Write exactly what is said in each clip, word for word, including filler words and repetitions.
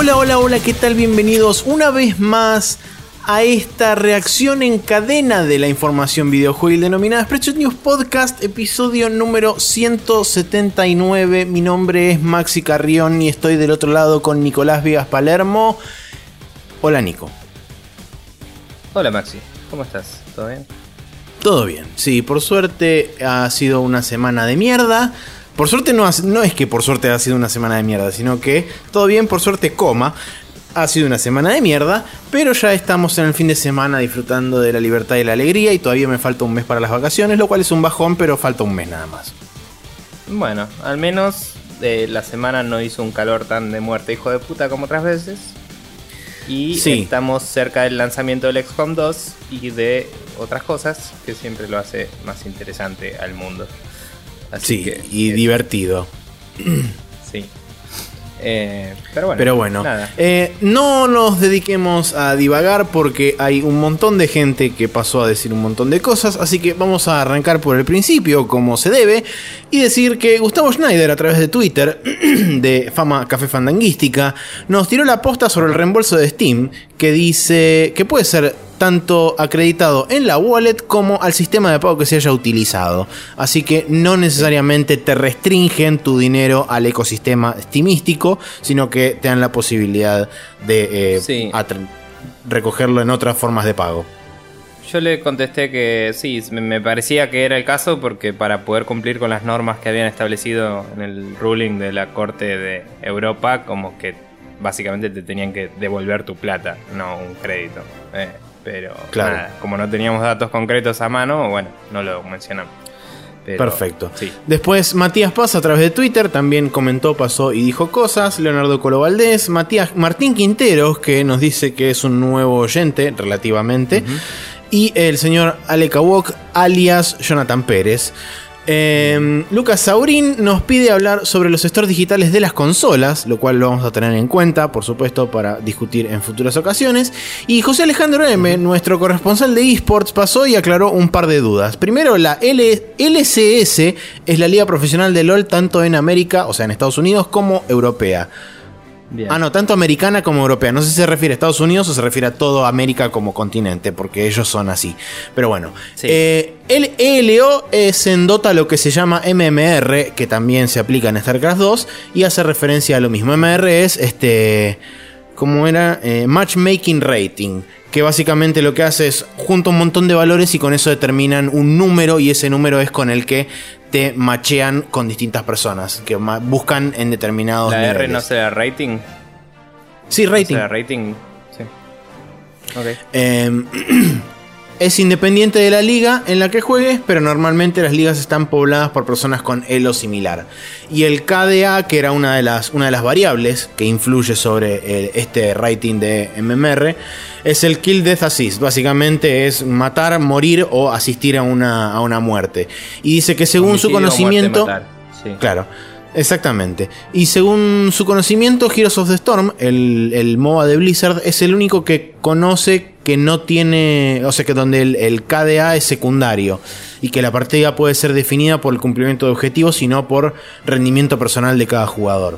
Hola, hola, hola, ¿qué tal? Bienvenidos una vez más a esta reacción en cadena de la información videojuegil denominada Spreadshot News Podcast, episodio número ciento setenta y nueve. Mi nombre es Maxi Carrión y estoy del otro lado con Nicolás Viegas Palermo. Hola, Nico. Hola, Maxi, ¿cómo estás? ¿Todo bien? Todo bien, sí, por suerte ha sido una semana de mierda. Por suerte no, ha, no es que por suerte ha sido una semana de mierda, sino que todo bien, por suerte, coma. Ha sido una semana de mierda, pero ya estamos en el fin de semana disfrutando de la libertad y la alegría y todavía me falta un mes para las vacaciones, lo cual es un bajón, pero falta un mes nada más. Bueno, al menos eh, la semana no hizo un calor tan de muerte hijo de puta como otras veces. Y sí, estamos cerca del lanzamiento del X COM dos y de otras cosas que siempre lo hace más interesante al mundo. Así sí, que, y eh, divertido. Sí. Eh, pero bueno, pero bueno eh, no nos dediquemos a divagar porque hay un montón de gente que pasó a decir un montón de cosas, así que vamos a arrancar por el principio como se debe y decir que Gustavo Schneider, a través de Twitter de Fama Café Fandanguística, nos tiró la posta sobre el reembolso de Steam, que dice que puede ser tanto acreditado en la wallet como al sistema de pago que se haya utilizado. Así que no necesariamente te restringen tu dinero al ecosistema steamístico, sino que te dan la posibilidad de eh, sí. recogerlo en otras formas de pago. Yo le contesté que sí, me parecía que era el caso, porque para poder cumplir con las normas que habían establecido en el ruling de la Corte de Europa, como que básicamente te tenían que devolver tu plata, no un crédito. Eh. Pero claro, nada, como no teníamos datos concretos a mano, bueno, no lo mencionamos. Pero, perfecto. Sí. Después Matías Paz, a través de Twitter, también comentó, pasó y dijo cosas. Leonardo Colo Valdés, Matías, Martín Quinteros, que nos dice que es un nuevo oyente, relativamente. Uh-huh. Y el señor Alec Awok, alias Jonathan Pérez. Eh, Lucas Saurín nos pide hablar sobre los stores digitales de las consolas, lo cual lo vamos a tener en cuenta, por supuesto, para discutir en futuras ocasiones. Y José Alejandro M, nuestro corresponsal de eSports, pasó y aclaró un par de dudas. Primero, la L- LCS es la liga profesional de LoL tanto en América, o sea en Estados Unidos, como europea. Bien. Ah, no, tanto americana como europea. No sé si se refiere a Estados Unidos o se refiere a toda América como continente, porque ellos son así. Pero bueno, sí. eh, el E L O es en Dota lo que se llama M M R, que también se aplica en StarCraft dos, y hace referencia a lo mismo. M M R es, este, ¿cómo era? Eh, Matchmaking Rating, que básicamente lo que hace es junta un montón de valores y con eso determinan un número, y ese número es con el que te machean con distintas personas que buscan en determinados ¿La niveles. R no será rating? Sí, rating. ¿No será rating? Sí. Ok. Eh, es independiente de la liga en la que juegues, pero normalmente las ligas están pobladas por personas con elo similar. Y el K D A, que era una de las, una de las variables que influye sobre el, este rating de M M R, es el Kill Death Assist. Básicamente es matar, morir o asistir a una, a una muerte. Y dice que según Homicidio, su conocimiento... Muerte, sí. Claro, exactamente. Y según su conocimiento, Heroes of the Storm, el, el MOBA de Blizzard, es el único que conoce que no tiene... O sea, que donde el, el K D A es secundario. Y que la partida puede ser definida por el cumplimiento de objetivos y no por rendimiento personal de cada jugador.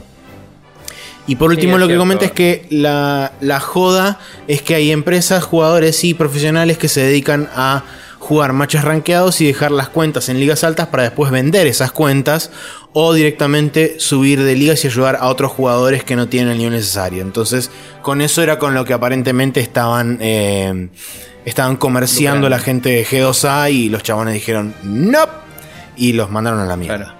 Y por último, sí, lo que comenta es que la, la joda es que hay empresas, jugadores y profesionales que se dedican a jugar matches rankeados y dejar las cuentas en ligas altas para después vender esas cuentas o directamente subir de ligas y ayudar a otros jugadores que no tienen el nivel necesario. Entonces, con eso era con lo que aparentemente estaban eh, estaban comerciando la gente de G dos A, y los chabones dijeron ¡no! Y los mandaron a la mierda. Claro.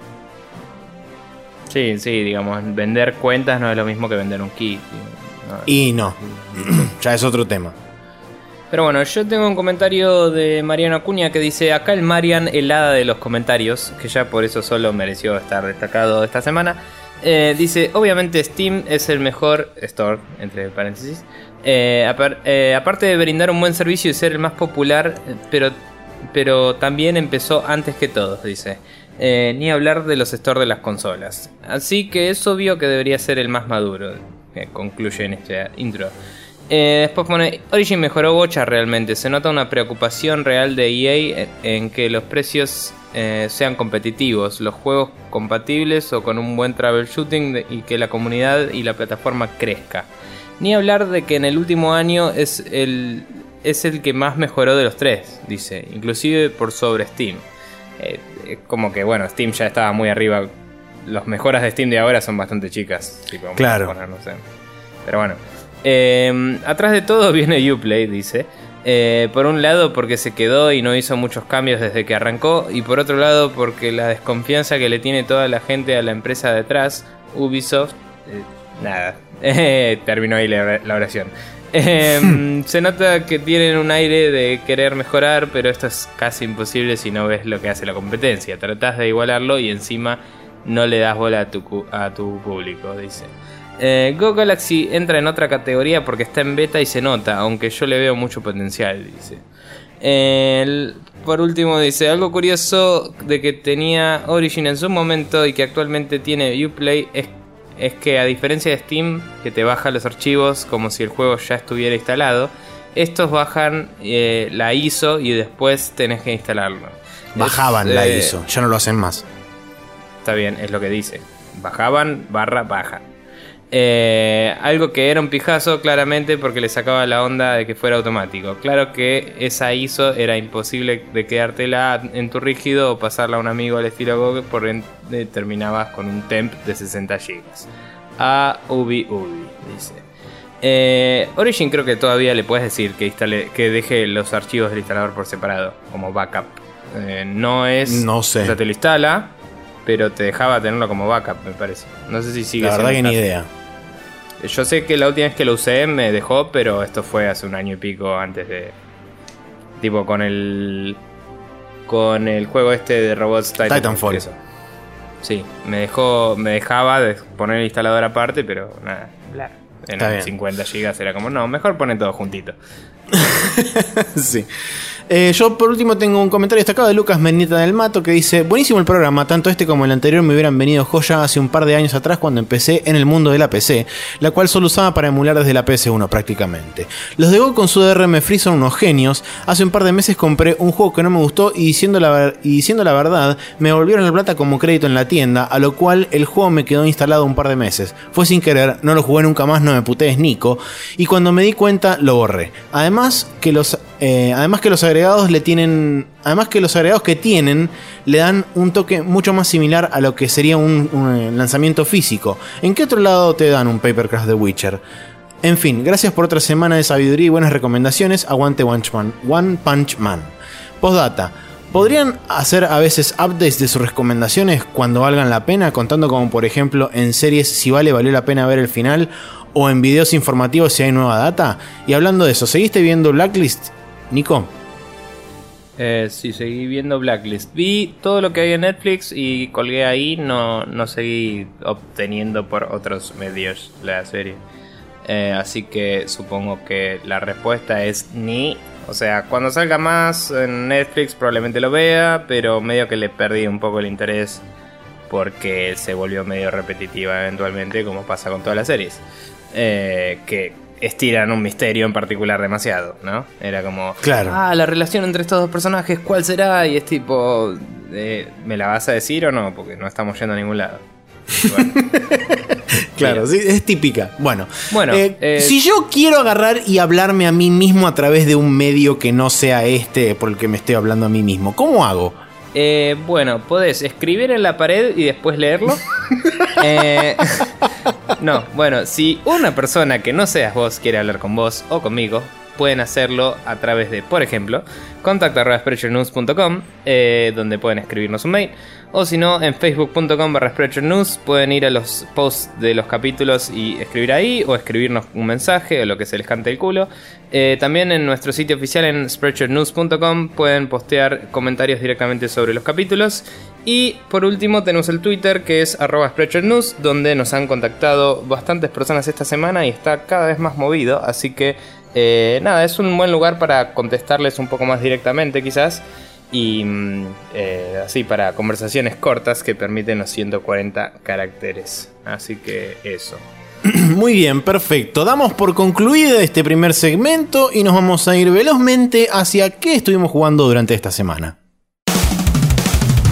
Sí, sí, digamos, vender cuentas no es lo mismo que vender un kit. No, y no, ya es otro tema. Pero bueno, yo tengo un comentario de Mariano Acuña que dice: acá el Marian helada de los comentarios, que ya por eso solo mereció estar destacado esta semana. Eh, dice: obviamente Steam es el mejor store, entre paréntesis, eh, apar- eh, aparte de brindar un buen servicio y ser el más popular, pero, pero también empezó antes que todos, dice. Eh, ni hablar de los stores de las consolas. Así que es obvio que debería ser el más maduro, que concluye en este intro. Eh, después pone: Origin mejoró bocha realmente. Se nota una preocupación real de E A en que los precios eh, sean competitivos, los juegos compatibles o con un buen troubleshooting de, y que la comunidad y la plataforma crezca. Ni hablar de que en el último año es el, es el que más mejoró de los tres, dice, inclusive por sobre Steam. Eh, como que bueno, Steam ya estaba muy arriba. Las mejoras de Steam de ahora son bastante chicas. Tipo, claro. Poner, no sé. Pero bueno. Eh, atrás de todo viene Uplay, dice. Eh, por un lado porque se quedó y no hizo muchos cambios desde que arrancó. Y por otro lado porque la desconfianza que le tiene toda la gente a la empresa detrás, Ubisoft. Eh, nada. Eh, terminó ahí la, la oración. Eh, se nota que tienen un aire de querer mejorar, pero esto es casi imposible si no ves lo que hace la competencia. Tratás de igualarlo y encima no le das bola a tu, a tu público, dice. Eh, Go Galaxy entra en otra categoría porque está en beta y se nota, aunque yo le veo mucho potencial, dice. Eh, el, por último dice, algo curioso de que tenía Origin en su momento y que actualmente tiene Uplay es, es que a diferencia de Steam, que te baja los archivos como si el juego ya estuviera instalado, estos bajan eh, la I S O y después tenés que instalarlo. Bajaban es, la eh, I S O, ya no lo hacen más. Está bien, es lo que dice. Bajaban barra baja. Eh, algo que era un pijazo claramente porque le sacaba la onda de que fuera automático. Claro que esa I S O era imposible de quedártela en tu rígido o pasarla a un amigo al estilo Google, por ende terminabas con un temp de sesenta gigas. A Ubi Ubi, dice. Eh, Origin creo que todavía le puedes decir que, instale, que deje los archivos del instalador por separado, como backup. Eh, no es... No sé. O sea, te lo instala, pero te dejaba tenerlo como backup, me parece. No sé si sigue La verdad que siendo ni caso. idea. Yo sé que la última vez que lo usé me dejó, pero esto fue hace un año y pico antes de... Tipo con el... Con el juego este de robots Titanfall. Titanfall. Eso. Sí, me dejó, me dejaba de poner el instalador aparte, pero nada, bla. En cincuenta gigas era como, no, mejor pone todo juntito. Sí. Eh, yo por último tengo un comentario destacado de Lucas Mendieta del Mato que dice: buenísimo el programa, tanto este como el anterior me hubieran venido joya hace un par de años atrás cuando empecé en el mundo de la P C, la cual solo usaba para emular desde la P S uno prácticamente. Los de Go con su D R M Free son unos genios. Hace un par de meses compré un juego que no me gustó y diciendo la, ver- y diciendo la verdad me devolvieron la plata como crédito en la tienda, a lo cual el juego me quedó instalado un par de meses. Fue sin querer, no lo jugué nunca más, no me putees Nico, y cuando me di cuenta lo borré. Además que los eh, además que los agregados le tienen además que los agregados que tienen le dan un toque mucho más similar a lo que sería un, un lanzamiento físico. ¿En qué otro lado te dan un Papercraft de Witcher? En fin, gracias por otra semana de sabiduría y buenas recomendaciones. Aguante One Punch Man. One Punch Man. Postdata. ¿Podrían hacer a veces updates de sus recomendaciones cuando valgan la pena? Contando como por ejemplo en series si vale, valió la pena ver el final, o en videos informativos si hay nueva data. Y hablando de eso, ¿seguiste viendo Blacklist, Nico? Eh, sí, seguí viendo Blacklist. Vi todo lo que hay en Netflix y colgué ahí. No, no seguí obteniendo por otros medios la serie. Eh, así que supongo que la respuesta es ni. O sea, cuando salga más en Netflix probablemente lo vea, pero medio que le perdí un poco el interés porque se volvió medio repetitiva eventualmente, como pasa con todas las series. Eh, que estiran un misterio en particular demasiado, ¿no? Era como, claro. Ah, la relación entre estos dos personajes, ¿cuál será? Y es tipo, eh, ¿me la vas a decir o no? Porque no estamos yendo a ningún lado. Bueno. Claro, sí, es típica. Bueno, bueno eh, eh, si yo quiero agarrar y hablarme a mí mismo a través de un medio que no sea este por el que me estoy hablando a mí mismo, ¿cómo hago? Eh, bueno, podés escribir en la pared y después leerlo. eh, no, bueno, si una persona que no seas vos quiere hablar con vos o conmigo, pueden hacerlo a través de, por ejemplo, contacto arroba spreadshirt news punto com, eh, donde pueden escribirnos un mail. O si no, en facebook punto com barra spreadshirt news pueden ir a los posts de los capítulos y escribir ahí, o escribirnos un mensaje o lo que se les cante el culo. Eh, también en nuestro sitio oficial en spreadshirt news punto com pueden postear comentarios directamente sobre los capítulos. Y por último tenemos el Twitter, que es arroba spreadshirt news, donde nos han contactado bastantes personas esta semana y está cada vez más movido, así que eh, nada, es un buen lugar para contestarles un poco más directamente quizás. Y eh, así para conversaciones cortas que permiten los ciento cuarenta caracteres. Así que eso. Muy bien, perfecto. Damos por concluido este primer segmento y nos vamos a ir velozmente hacia qué estuvimos jugando durante esta semana.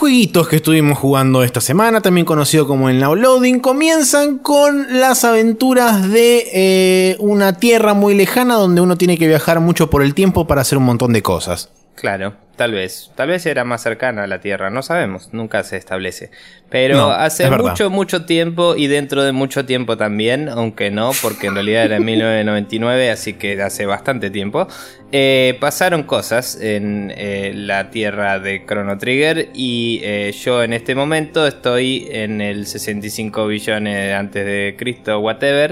jueguitos que estuvimos jugando esta semana, también conocido como el Now Loading, comienzan con las aventuras de eh, una tierra muy lejana donde uno tiene que viajar mucho por el tiempo para hacer un montón de cosas. Claro, tal vez. Tal vez era más cercana a la Tierra, no sabemos, nunca se establece. Pero No, hace mucho, mucho tiempo y dentro de mucho tiempo también, aunque no, porque en realidad era en mil novecientos noventa y nueve, así que hace bastante tiempo, eh, pasaron cosas en eh, la Tierra de Chrono Trigger y eh, yo en este momento estoy en el sesenta y cinco billones antes de Cristo, whatever,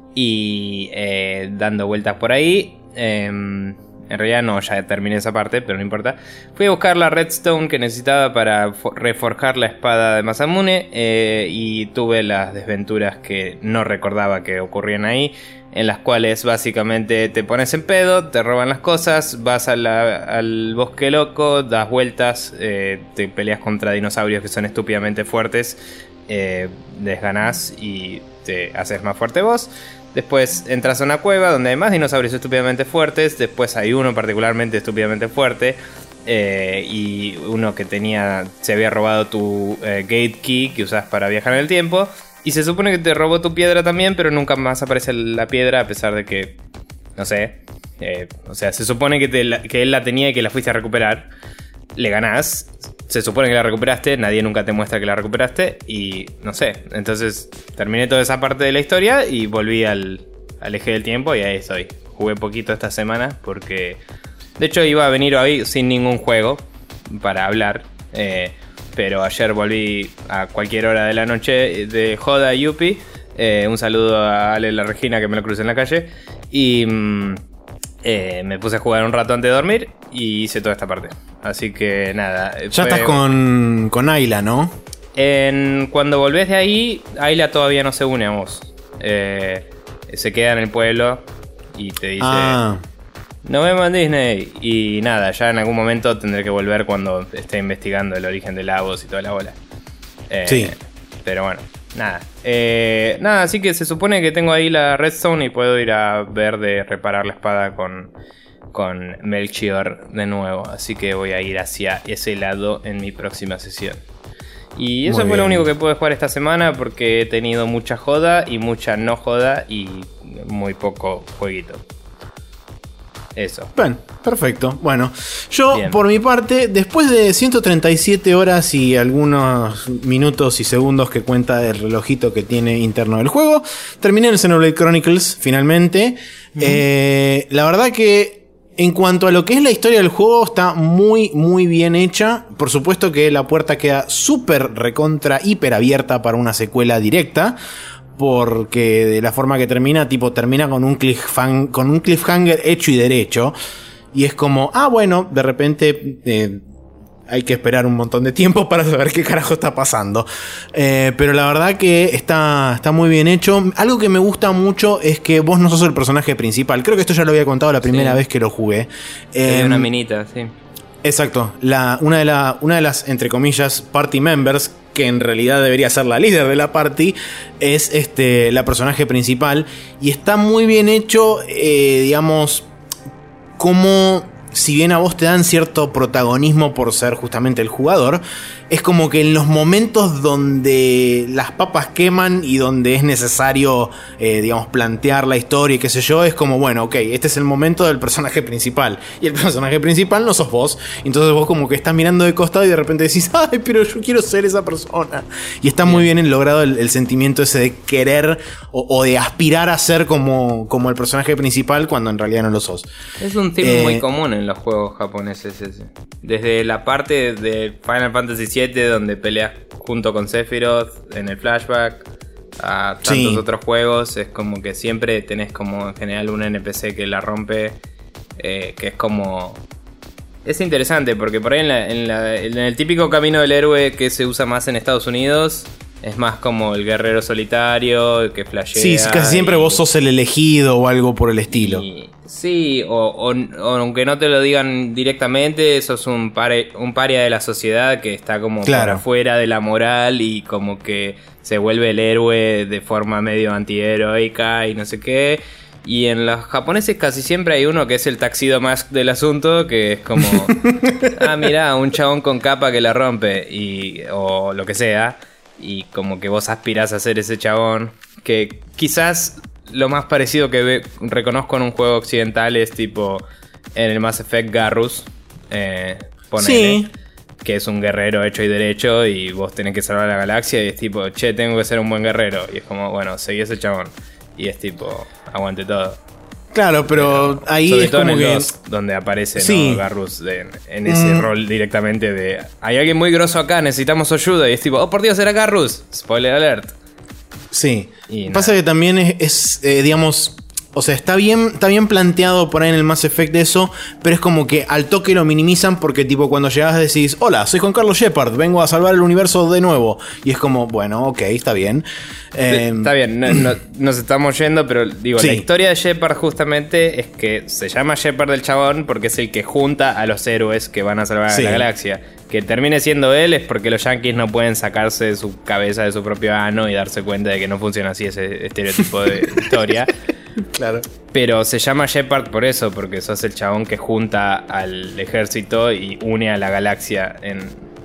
y eh, dando vueltas por ahí. Eh, En realidad no, ya terminé esa parte, pero no importa. Fui a buscar la redstone que necesitaba para reforjar la espada de Masamune eh, y tuve las desventuras que no recordaba que ocurrían ahí, en las cuales básicamente te pones en pedo, te roban las cosas, vas a la, al bosque loco, das vueltas, eh, te peleas contra dinosaurios que son estúpidamente fuertes, eh, desganás y te haces más fuerte vos. Después entras a una cueva donde hay más dinosaurios estúpidamente fuertes. Después hay uno particularmente estúpidamente fuerte. Eh, y uno que tenía se había robado tu eh, gate key que usas para viajar en el tiempo. Y se supone que te robó tu piedra también, pero nunca más aparece la piedra a pesar de que... No sé. Eh, o sea, se supone que, te la, que él la tenía y que la fuiste a recuperar. Le ganás. Se supone que la recuperaste, nadie nunca te muestra que la recuperaste y no sé, entonces terminé toda esa parte de la historia y volví al, al eje del tiempo y ahí estoy. Jugué poquito esta semana porque de hecho iba a venir hoy sin ningún juego para hablar, eh, pero ayer volví a cualquier hora de la noche de joda Yupi. Eh, un saludo a Ale la Regina que me lo crucé en la calle y mm, eh, me puse a jugar un rato antes de dormir y hice toda esta parte. Así que nada. Ya fue... estás con, con Ayla, ¿no? En, cuando volvés de ahí, Ayla todavía no se une a vos. Eh, se queda en el pueblo y te dice... Ah. Nos vemos en Disney. Y nada, ya en algún momento tendré que volver cuando esté investigando el origen de Lagos y toda la bola. Eh, sí. Pero bueno, nada. Eh, nada, así que se supone que tengo ahí la redstone y puedo ir a ver de reparar la espada con... con Melchior de nuevo, así que voy a ir hacia ese lado en mi próxima sesión. Y eso fue lo único que pude jugar esta semana porque he tenido mucha joda y mucha no joda y muy poco jueguito. Eso. Bien, perfecto. Bueno, yo Bien. Por mi parte, después de ciento treinta y siete horas y algunos minutos y segundos que cuenta el relojito que tiene interno del juego, terminé el Xenoblade Chronicles finalmente. Uh-huh. Eh, la verdad que en cuanto a lo que es la historia del juego, está muy, muy bien hecha. Por supuesto que la puerta queda súper recontra, hiper abierta para una secuela directa. Porque de la forma que termina, tipo, termina con un cliffhanger, con un cliffhanger hecho y derecho. Y es como, ah, bueno, de repente... Eh, hay que esperar un montón de tiempo para saber qué carajo está pasando. Eh, pero la verdad que está, está muy bien hecho. Algo que me gusta mucho es que vos no sos el personaje principal. Creo que esto ya lo había contado la primera sí. vez que lo jugué. Eh, una minita, sí. Exacto. La, una, de la, una de las, entre comillas, party members, que en realidad debería ser la líder de la party, es este, la personaje principal. Y está muy bien hecho, eh, digamos, como... Si bien a vos te dan cierto protagonismo por ser justamente el jugador, es como que en los momentos donde las papas queman y donde es necesario, eh, digamos, plantear la historia y qué sé yo, es como, bueno, ok, este es el momento del personaje principal. Y el personaje principal no sos vos. Entonces vos como que estás mirando de costado y de repente decís, ay, pero yo quiero ser esa persona. Y está muy bien logrado el, el sentimiento ese de querer o, o de aspirar a ser como, como el personaje principal cuando en realidad no lo sos. Es un tema eh, muy común en los juegos japoneses ese. Desde la parte de Final Fantasy siete donde peleas junto con Sephiroth en el flashback a tantos sí. otros juegos, es como que siempre tenés como en general un N P C que la rompe, eh, que es como... Es interesante porque por ahí en, la, en, la, en el típico camino del héroe que se usa más en Estados Unidos... Es más como el guerrero solitario, el que flashea. Sí, casi siempre y, vos sos el elegido o algo por el estilo. Y, sí, o, o, o aunque no te lo digan directamente, sos un, pare, un paria de la sociedad que está como claro. por afuera de la moral y como que se vuelve el héroe de forma medio antiheroica y no sé qué. Y en los japoneses casi siempre hay uno que es el Tuxedo Mask del asunto, que es como, ah, mirá, un chabón con capa que la rompe, y o lo que sea, y como que vos aspirás a ser ese chabón, que quizás lo más parecido que ve, reconozco en un juego occidental es tipo en el Mass Effect Garrus, eh, ponele, sí. Que es un guerrero hecho y derecho y vos tenés que salvar la galaxia y es tipo, che, tengo que ser un buen guerrero, y es como, bueno, seguí ese chabón. Y es tipo, aguante todo. Claro, pero, pero ahí sobre es todo como en el que... dos, donde aparece, sí. ¿no? Garrus de, en ese mm. rol directamente de... Hay alguien muy grosso acá, necesitamos ayuda. Y es tipo, oh por Dios, era Garrus. Spoiler alert. Sí. Y pasa nada. Que también es, es eh, digamos... O sea, está bien, está bien planteado por ahí en el Mass Effect eso, pero es como que al toque lo minimizan porque tipo cuando llegas decís, hola, soy Juan Carlos Shepard, vengo a salvar el universo de nuevo. Y es como, bueno, ok, está bien. Eh, está bien, no, no, nos estamos yendo, pero digo, sí. La historia de Shepard justamente es que se llama Shepard el chabón porque es el que junta a los héroes que van a salvar sí. a la galaxia. Que termine siendo él es porque los yankees no pueden sacarse de su cabeza de su propio ano y darse cuenta de que no funciona así ese estereotipo de historia. Claro. Pero se llama Shepard por eso, porque sos el chabón que junta al ejército y une a la galaxia en,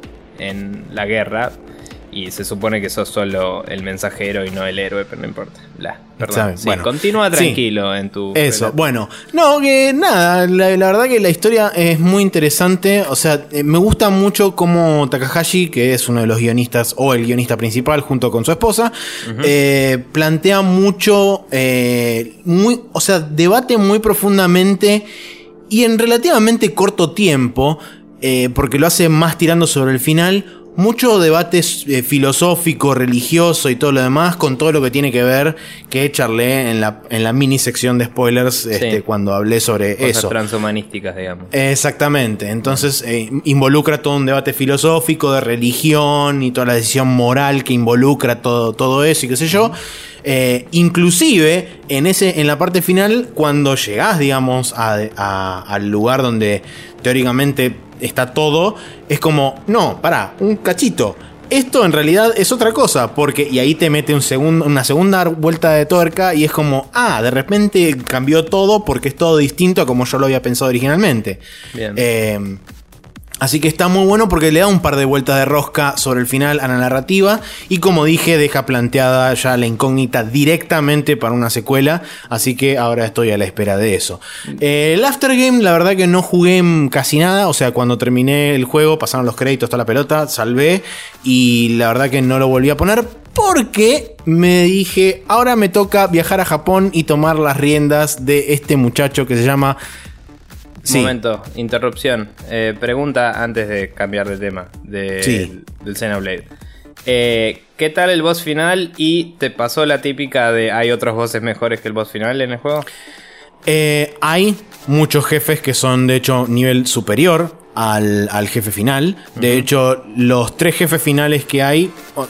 en la guerra. Y se supone que sos solo el mensajero y no el héroe, pero no importa. Bla, perdón. Sí, bueno, continúa tranquilo sí, en tu... Eso, relato. Bueno. No, que nada, la, la verdad que la historia es muy interesante. O sea, eh, me gusta mucho cómo Takahashi, que es uno de los guionistas, o el guionista principal, junto con su esposa, uh-huh. eh, plantea mucho, eh, muy, o sea, debate muy profundamente y en relativamente corto tiempo, eh, porque lo hace más tirando sobre el final. Mucho debate eh, filosófico, religioso y todo lo demás con todo lo que tiene que ver que charlé en la, en la mini sección de spoilers sí. este, cuando hablé sobre cosas eso. Transhumanísticas, digamos. Exactamente. Entonces eh, involucra todo un debate filosófico de religión y toda la decisión moral que involucra todo, todo eso y qué sé yo. Eh, inclusive en, ese, en la parte final, cuando llegás, digamos, a, a, al lugar donde teóricamente está todo, es como, no, pará, un cachito. Esto en realidad es otra cosa, porque y ahí te mete un segundo, una segunda vuelta de tuerca y es como, ah, de repente cambió todo porque es todo distinto a como yo lo había pensado originalmente. Bien. Eh, Así que está muy bueno porque le da un par de vueltas de rosca sobre el final a la narrativa. Y como dije, deja planteada ya la incógnita directamente para una secuela. Así que ahora estoy a la espera de eso. Eh, el Aftergame, la verdad que no jugué casi nada. O sea, cuando terminé el juego, pasaron los créditos, toda la pelota, salvé. Y la verdad que no lo volví a poner. Porque me dije, ahora me toca viajar a Japón y tomar las riendas de este muchacho que se llama... Sí. Momento, interrupción. Eh, pregunta antes de cambiar de tema de, sí. del Xenoblade. Eh, ¿Qué tal el boss final? ¿Y te pasó la típica de hay otros bosses mejores que el boss final en el juego? Eh, hay muchos jefes que son de hecho nivel superior al, al jefe final. De uh-huh. hecho, los tres jefes finales que hay... Oh,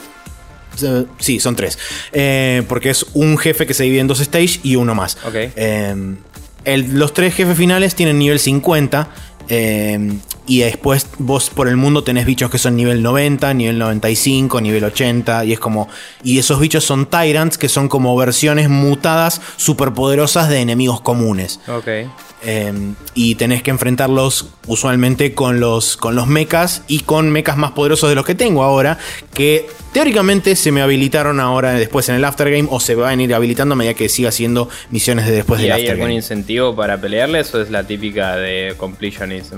sí, son tres. Eh, porque es un jefe que se divide en dos stages y uno más. Ok. Eh, El, los tres jefes finales tienen nivel cincuenta eh, y después vos por el mundo tenés bichos que son nivel noventa, nivel noventa y cinco, nivel ochenta y es como y esos bichos son Tyrants que son como versiones mutadas superpoderosas de enemigos comunes. Ok. Eh, y tenés que enfrentarlos usualmente con los, con los mechas y con mechas más poderosos de los que tengo ahora, que teóricamente se me habilitaron ahora después en el Aftergame o se van a ir habilitando a medida que siga haciendo misiones de después del Aftergame. ¿Y hay algún incentivo para pelearles o es la típica de completionism?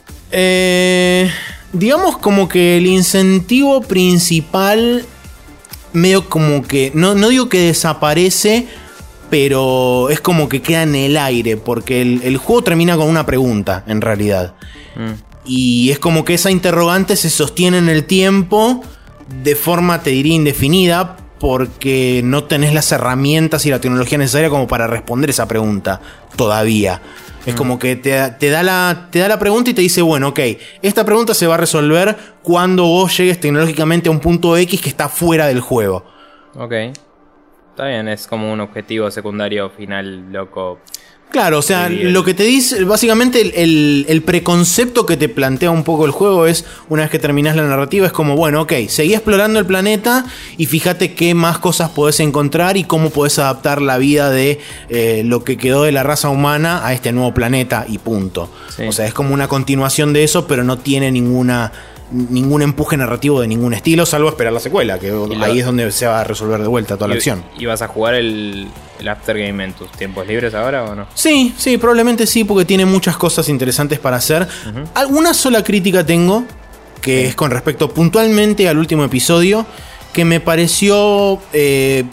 Eh, digamos como que el incentivo principal medio como que, no, no digo que desaparece, pero es como que queda en el aire, porque el, el juego termina con una pregunta, en realidad. Mm. Y es como que esa interrogante se sostiene en el tiempo de forma, te diría, indefinida, porque no tenés las herramientas y la tecnología necesaria como para responder esa pregunta todavía. Es mm. como que te, te, da la, te da la pregunta y te dice, bueno, ok, esta pregunta se va a resolver cuando vos llegues tecnológicamente a un punto X que está fuera del juego. Ok. Está bien, es como un objetivo secundario final loco. Claro, o sea, Bien. lo que te dice, básicamente el, el, el preconcepto que te plantea un poco el juego es, una vez que terminás la narrativa, es como, bueno, ok, seguí explorando el planeta y fíjate qué más cosas podés encontrar y cómo podés adaptar la vida de eh, lo que quedó de la raza humana a este nuevo planeta y punto. Sí. O sea, es como una continuación de eso, pero no tiene ninguna... ningún empuje narrativo de ningún estilo, salvo esperar la secuela, que lo, ahí es donde se va a resolver de vuelta toda y, la acción. ¿Y vas a jugar el, el Aftergame en tus tiempos libres ahora o no? Sí, sí, probablemente sí, porque tiene muchas cosas interesantes para hacer. Uh-huh. Alguna sola crítica tengo, que sí. es con respecto puntualmente al último episodio, que me pareció eh,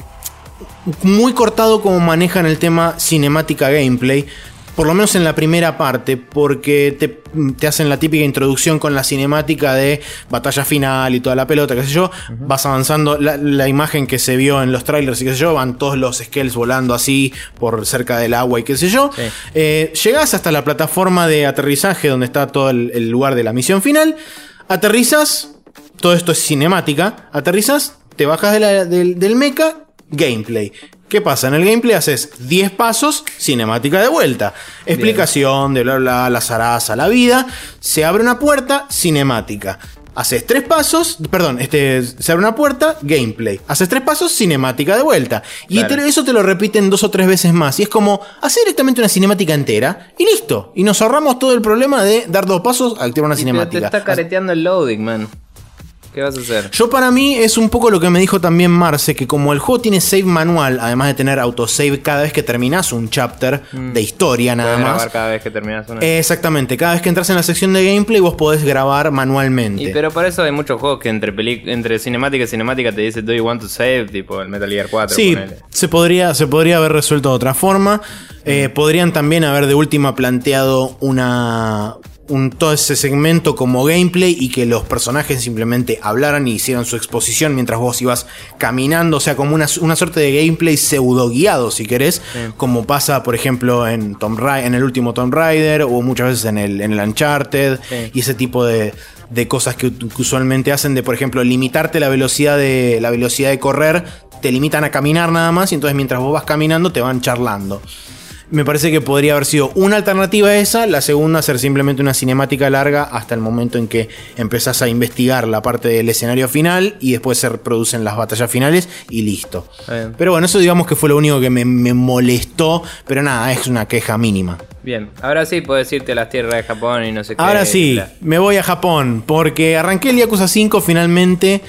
muy cortado como manejan el tema cinemática gameplay. Por lo menos en la primera parte, porque te, te hacen la típica introducción con la cinemática de batalla final y toda la pelota, qué sé yo. Uh-huh. Vas avanzando, la, la imagen que se vio en los trailers y qué sé yo, van todos los skells volando así por cerca del agua y qué sé yo. Sí. Eh, llegás hasta la plataforma de aterrizaje donde está todo el, el lugar de la misión final. Aterrizas, todo esto es cinemática. Aterrizas, te bajas de la, del, del mecha, gameplay. ¿Qué pasa? En el gameplay haces diez pasos, cinemática de vuelta. Explicación de bla bla, la zaraza, la vida. Se abre una puerta, cinemática. Haces tres pasos, perdón, este, se abre una puerta, gameplay. Haces tres pasos, cinemática de vuelta. Y claro. te, eso te lo repiten dos o tres veces más. Y es como, hacer directamente una cinemática entera y listo. Y nos ahorramos todo el problema de dar dos pasos, activar una y cinemática. Te está careteando el loading, man. ¿Qué vas a hacer? Yo para mí es un poco lo que me dijo también Marce, que como el juego tiene save manual, además de tener autosave cada vez que terminás un chapter mm. de historia nada podés más. Grabar cada vez que terminás una. Eh, exactamente, cada vez que entras en la sección de gameplay vos podés grabar manualmente. Y pero por eso hay muchos juegos que entre peli entre cinemática y cinemática te dice do you want to save, tipo el Metal Gear cuatro. Sí, se podría, se podría haber resuelto de otra forma. Eh, podrían también haber de última planteado una... Un, todo ese segmento como gameplay y que los personajes simplemente hablaran y hicieran su exposición mientras vos ibas caminando, o sea, como una, una suerte de gameplay pseudo guiado, si querés, sí. como pasa, por ejemplo, en Tomb Ra- en el último Tomb Raider o muchas veces en el, en el Uncharted, sí. y ese tipo de, de cosas que, que usualmente hacen de, por ejemplo, limitarte la velocidad de, la velocidad de correr, te limitan a caminar nada más y entonces mientras vos vas caminando te van charlando. Me parece que podría haber sido una alternativa a esa, la segunda hacer simplemente una cinemática larga hasta el momento en que empezás a investigar la parte del escenario final y después se producen las batallas finales y listo. Bien. Pero bueno, eso digamos que fue lo único que me, me molestó, pero nada, es una queja mínima. Bien, ahora sí puedes irte a las tierras de Japón y no sé qué. Ahora sí, la... me voy a Japón porque arranqué el Yakuza cinco finalmente.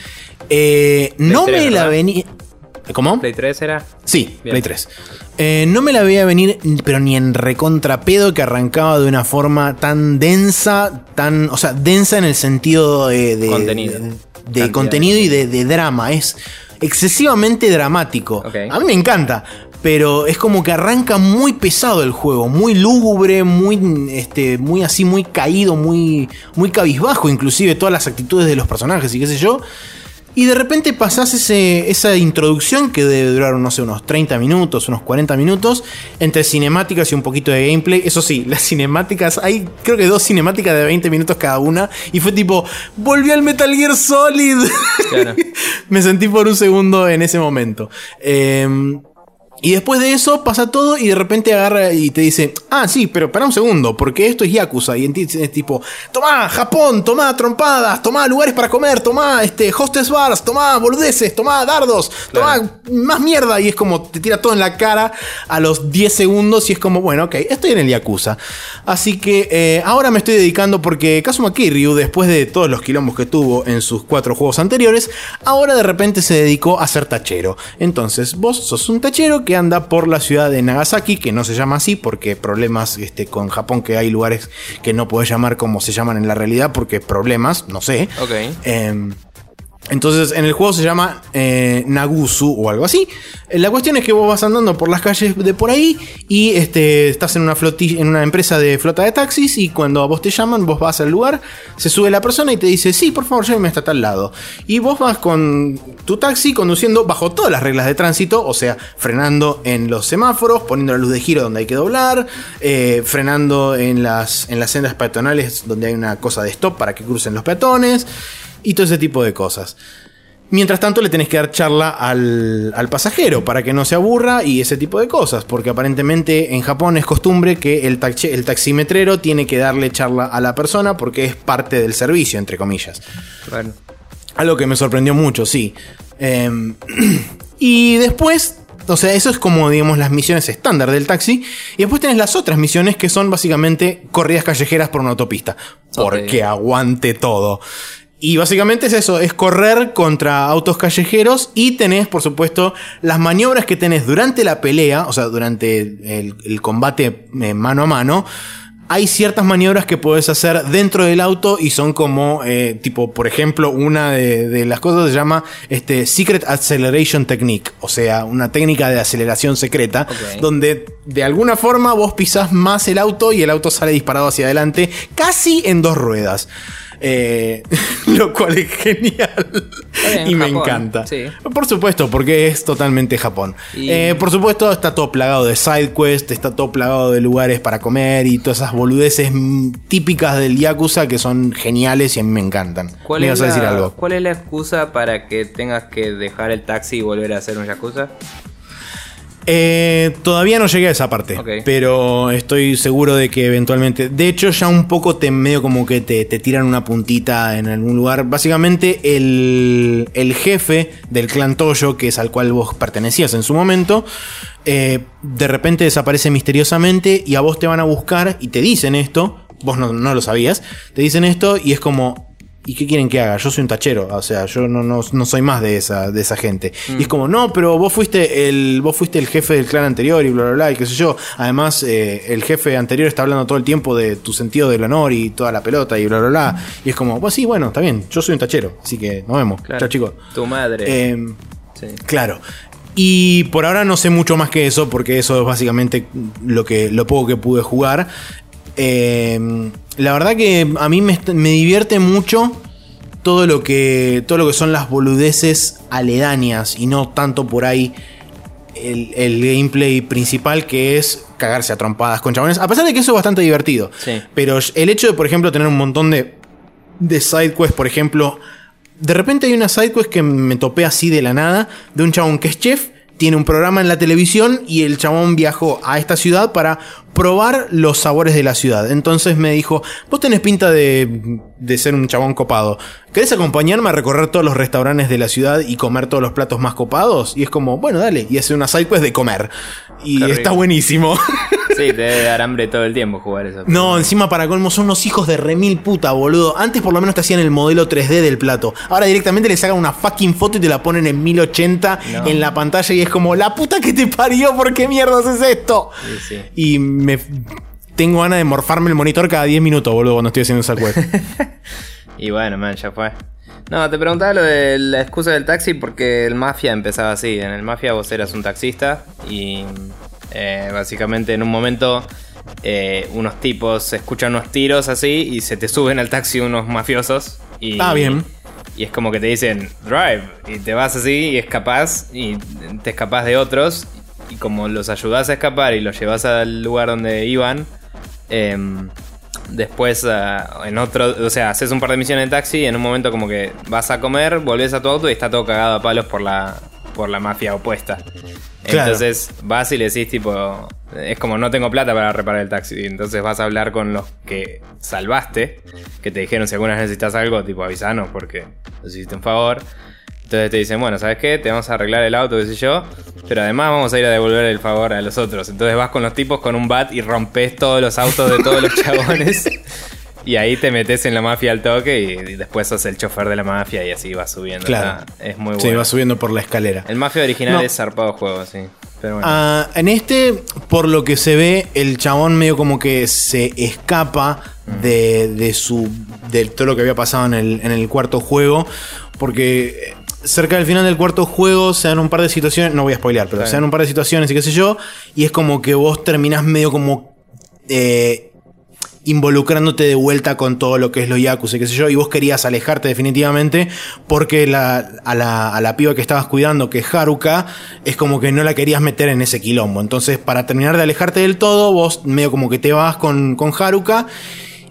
Eh, no me ¿verdad? la venía... ¿Cómo? ¿Play tres era? Sí, bien. Play tres. Eh, no me la veía venir, pero ni en recontrapedo, que arrancaba de una forma tan densa, tan, o sea, densa en el sentido de, de contenido, de, de contenido y de, de drama. Es excesivamente dramático. Okay. A mí me encanta, pero es como que arranca muy pesado el juego, muy lúgubre, muy, este, muy así, muy caído, muy, muy cabizbajo, inclusive todas las actitudes de los personajes y qué sé yo. Y de repente pasás ese, esa introducción que debe durar, no sé, unos treinta minutos, unos cuarenta minutos, entre cinemáticas y un poquito de gameplay. Eso sí, las cinemáticas, hay creo que dos cinemáticas de veinte minutos cada una. Y fue tipo, volví al Metal Gear Solid. Claro. Me sentí por un segundo en ese momento. Eh... Y después de eso pasa todo y de repente agarra y te dice, ah, sí, pero para un segundo, porque esto es Yakuza. Y es tipo, tomá, Japón, tomá, trompadas, tomá, lugares para comer, tomá, este, hostess bars, tomá, boludeces, tomá, dardos, tomá, claro. más mierda. Y es como, te tira todo en la cara a los diez segundos y es como, bueno, ok, estoy en el Yakuza. Así que eh, ahora me estoy dedicando porque Kazuma Kiryu, después de todos los quilombos que tuvo en sus cuatro juegos anteriores, ahora de repente se dedicó a ser tachero. Entonces, vos sos un tachero que que anda por la ciudad de Nagasaki, que no se llama así porque problemas este, con Japón, que hay lugares que no podés llamar como se llaman en la realidad porque problemas, no sé. Ok. Eh, Entonces en el juego se llama eh, Nagusu o algo así. La cuestión es que vos vas andando por las calles de por ahí y este, estás en una, flotilla, en una empresa de flota de taxis y cuando a vos te llaman, vos vas al lugar, se sube la persona y te dice, sí, por favor, lléveme hasta tal lado. Y vos vas con tu taxi conduciendo bajo todas las reglas de tránsito, o sea, frenando en los semáforos, poniendo la luz de giro donde hay que doblar, eh, frenando en las, en las sendas peatonales donde hay una cosa de stop para que crucen los peatones y todo ese tipo de cosas. Mientras tanto le tenés que dar charla al, al pasajero para que no se aburra y ese tipo de cosas, porque aparentemente en Japón es costumbre que el, taxi, el taximetrero tiene que darle charla a la persona porque es parte del servicio, entre comillas. Bueno. Algo que me sorprendió mucho, sí. Eh, y después... O sea, eso es como, digamos, las misiones estándar del taxi. Y después tenés las otras misiones que son básicamente corridas callejeras por una autopista. Porque okay. aguante todo. Y básicamente es eso, es correr contra autos callejeros. Y tenés, por supuesto, las maniobras que tenés durante la pelea. O sea, durante el, el combate eh, mano a mano. Hay ciertas maniobras que podés hacer dentro del auto y son como, eh, tipo, por ejemplo, una de, de las cosas se llama este, Secret Acceleration Technique, o sea, una técnica de aceleración secreta, okay. donde de alguna forma vos pisás más el auto y el auto sale disparado hacia adelante, casi en dos ruedas. Eh, lo cual es genial bien, y me Japón, encanta. Sí. Por supuesto, porque es totalmente Japón. Y... Eh, por supuesto, está todo plagado de side quest, está todo plagado de lugares para comer y todas esas boludeces típicas del Yakuza que son geniales y a mí me encantan. ¿Cuál, ¿Me es ibas a la, decir algo? ¿Cuál es la excusa para que tengas que dejar el taxi y volver a hacer un Yakuza? Eh, todavía no llegué a esa parte, okay. pero estoy seguro de que eventualmente... De hecho, ya un poco te medio como que te, te tiran una puntita en algún lugar. Básicamente, el, el jefe del clan Toyo, que es al cual vos pertenecías en su momento, eh, de repente desaparece misteriosamente y a vos te van a buscar y te dicen esto. Vos no, no lo sabías. Te dicen esto y es como... ¿Y qué quieren que haga? Yo soy un tachero, o sea, yo no, no, no soy más de esa, de esa gente. Mm. Y es como, no, pero vos fuiste el, vos fuiste el jefe del clan anterior y bla, bla, bla, y qué sé yo. Además, eh, el jefe anterior está hablando todo el tiempo de tu sentido del honor y toda la pelota y bla, bla, bla. Y es como, pues sí, bueno, está bien, yo soy un tachero, así que nos vemos. Claro. Chao, chicos. Tu madre. Eh, sí. Claro. Y por ahora no sé mucho más que eso, porque eso es básicamente lo, que, lo poco que pude jugar. Eh, la verdad que a mí me, me divierte mucho todo lo que todo lo que son las boludeces aledañas y no tanto por ahí el, el gameplay principal, que es cagarse a trompadas con chabones, a pesar de que eso es bastante divertido. Sí. Pero el hecho de, por ejemplo, tener un montón de, de side quests, por ejemplo, de repente hay una side quest que me topé así de la nada, de un chabón que es chef, tiene un programa en la televisión y el chabón viajó a esta ciudad para probar los sabores de la ciudad. Entonces me dijo, vos tenés pinta de, de ser un chabón copado. ¿Querés acompañarme a recorrer todos los restaurantes de la ciudad y comer todos los platos más copados? Y es como, bueno, dale. Y hace una side quest de comer. Y Qué está rico. Buenísimo. Sí, te debe dar hambre todo el tiempo jugar eso. No, encima para colmo son unos hijos de remil puta, boludo. Antes por lo menos te hacían el modelo tres D del plato. Ahora directamente le sacan una fucking foto y te la ponen en mil ochenta no. en la pantalla y es como, la puta que te parió, ¿por qué mierdas es esto? Sí, sí. Y me tengo ganas de morfarme el monitor cada diez minutos, boludo, cuando estoy haciendo esa quest. Y bueno, man, ya fue. No, te preguntaba lo de la excusa del taxi porque el Mafia empezaba así. En el Mafia vos eras un taxista y eh, básicamente en un momento eh, unos tipos escuchan unos tiros así y se te suben al taxi unos mafiosos. Y, ah, bien. Y es como que te dicen drive y te vas así y escapás y te escapás de otros. Y como los ayudás a escapar y los llevas al lugar donde iban, eh, después uh, en otro, o sea, haces un par de misiones en taxi y en un momento como que vas a comer, volvés a tu auto y está todo cagado a palos por la, por la mafia opuesta. Claro. Entonces vas y le decís tipo, es como no tengo plata para reparar el taxi. Entonces vas a hablar con los que salvaste, que te dijeron si alguna vez necesitas algo, tipo avisanos porque nos hiciste un favor. Entonces te dicen, bueno, ¿sabes qué? Te vamos a arreglar el auto, qué sé yo, pero además vamos a ir a devolver el favor a los otros. Entonces vas con los tipos con un bat y rompes todos los autos de todos los chabones. Y ahí te metes en la mafia al toque y después sos el chofer de la mafia y así vas subiendo. Claro. O sea, es muy bueno. Sí, vas subiendo por la escalera. El Mafia original no. es zarpado juego, sí. Pero bueno. Uh, en este, por lo que se ve, el chabón medio como que se escapa mm. de, de su de todo lo que había pasado en el, en el cuarto juego. Porque cerca del final del cuarto juego se dan un par de situaciones, no voy a spoilear, pero sí. se dan un par de situaciones y qué sé yo, y es como que vos terminás medio como eh, involucrándote de vuelta con todo lo que es los Yakuza y qué sé yo, y vos querías alejarte definitivamente porque la, a, la, a la piba que estabas cuidando, que es Haruka, es como que no la querías meter en ese quilombo. Entonces, para terminar de alejarte del todo, vos medio como que te vas con, con Haruka.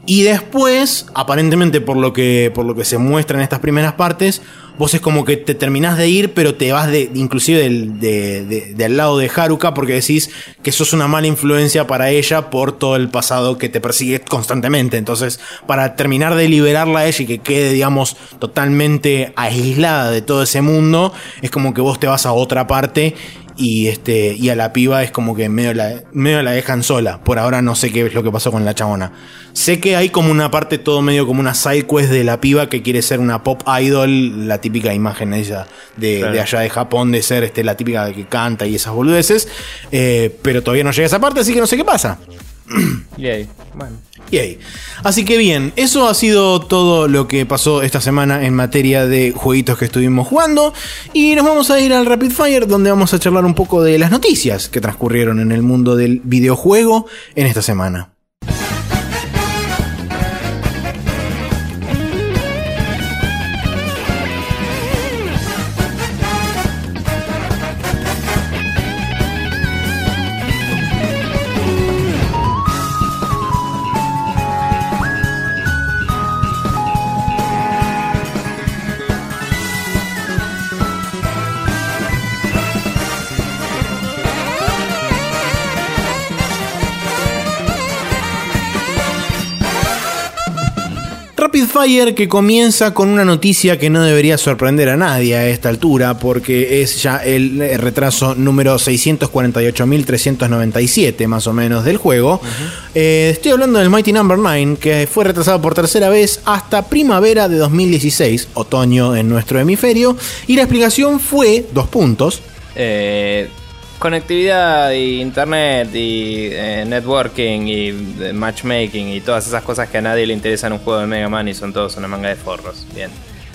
Y después, aparentemente por lo que, por lo que se muestra en estas primeras partes, vos es como que te terminás de ir, pero te vas de, inclusive del, de, de, de al lado de Haruka, porque decís que sos una mala influencia para ella por todo el pasado que te persigue constantemente. Entonces, para terminar de liberarla a ella y que quede, digamos, totalmente aislada de todo ese mundo, es como que vos te vas a otra parte. Y este y a la piba es como que medio la, medio la dejan sola. Por ahora no sé qué es lo que pasó con la chabona. Sé que hay como una parte, todo medio como una side quest de la piba que quiere ser una pop idol. La típica imagen ella de, claro. de allá de Japón, de ser este, la típica que canta y esas boludeces. Eh, pero todavía no llega a esa parte, así que no sé qué pasa. Yay. Bueno. Yay. Así que bien, eso ha sido todo lo que pasó esta semana en materia de jueguitos que estuvimos jugando. Y nos vamos a ir al Rapid Fire, donde vamos a charlar un poco de las noticias que transcurrieron en el mundo del videojuego en esta semana. Rapid Fire, que comienza con una noticia que no debería sorprender a nadie a esta altura, porque es ya el retraso número seiscientos cuarenta y ocho mil trescientos noventa y siete más o menos del juego. Uh-huh. eh, estoy hablando del Mighty Number nueve, que fue retrasado por tercera vez hasta primavera de dos mil dieciséis, otoño en nuestro hemisferio, y la explicación fue dos puntos. Eh... Conectividad y internet y eh, networking y eh, matchmaking y todas esas cosas que a nadie le interesan en un juego de Mega Man y son todos una manga de forros. Bien.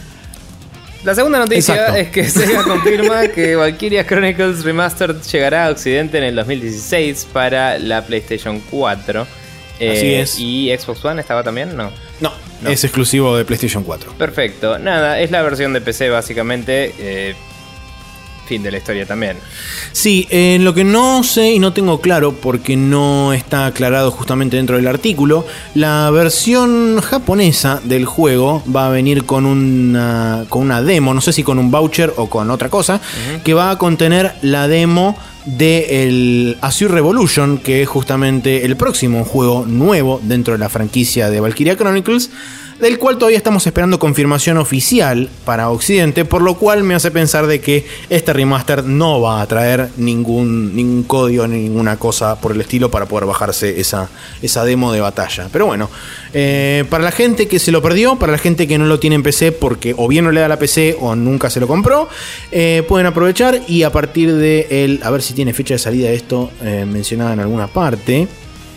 La segunda noticia Exacto. es que Sega confirma que Valkyria Chronicles Remastered llegará a Occidente en el dos mil dieciséis para la PlayStation cuatro. Eh, Así es. ¿Y Xbox One estaba también? No. No, no. Es exclusivo de PlayStation cuatro. Perfecto. Nada, es la versión de P C básicamente. Eh, Fin de la historia también. Sí, eh, lo que no sé y no tengo claro, porque no está aclarado justamente dentro del artículo, la versión japonesa del juego va a venir con una, con una demo, no sé si con un voucher o con otra cosa, uh-huh. que va a contener la demo de el Azure Revolution, que es justamente el próximo juego nuevo dentro de la franquicia de Valkyria Chronicles, del cual todavía estamos esperando confirmación oficial para Occidente, por lo cual me hace pensar de que este remaster no va a traer ningún, ningún código, ninguna cosa por el estilo para poder bajarse esa, esa demo de batalla. Pero bueno, eh, para la gente que se lo perdió, para la gente que no lo tiene en P C porque o bien no le da la P C o nunca se lo compró, eh, pueden aprovechar y a partir de el, a ver si tiene fecha de salida esto eh, mencionada en alguna parte.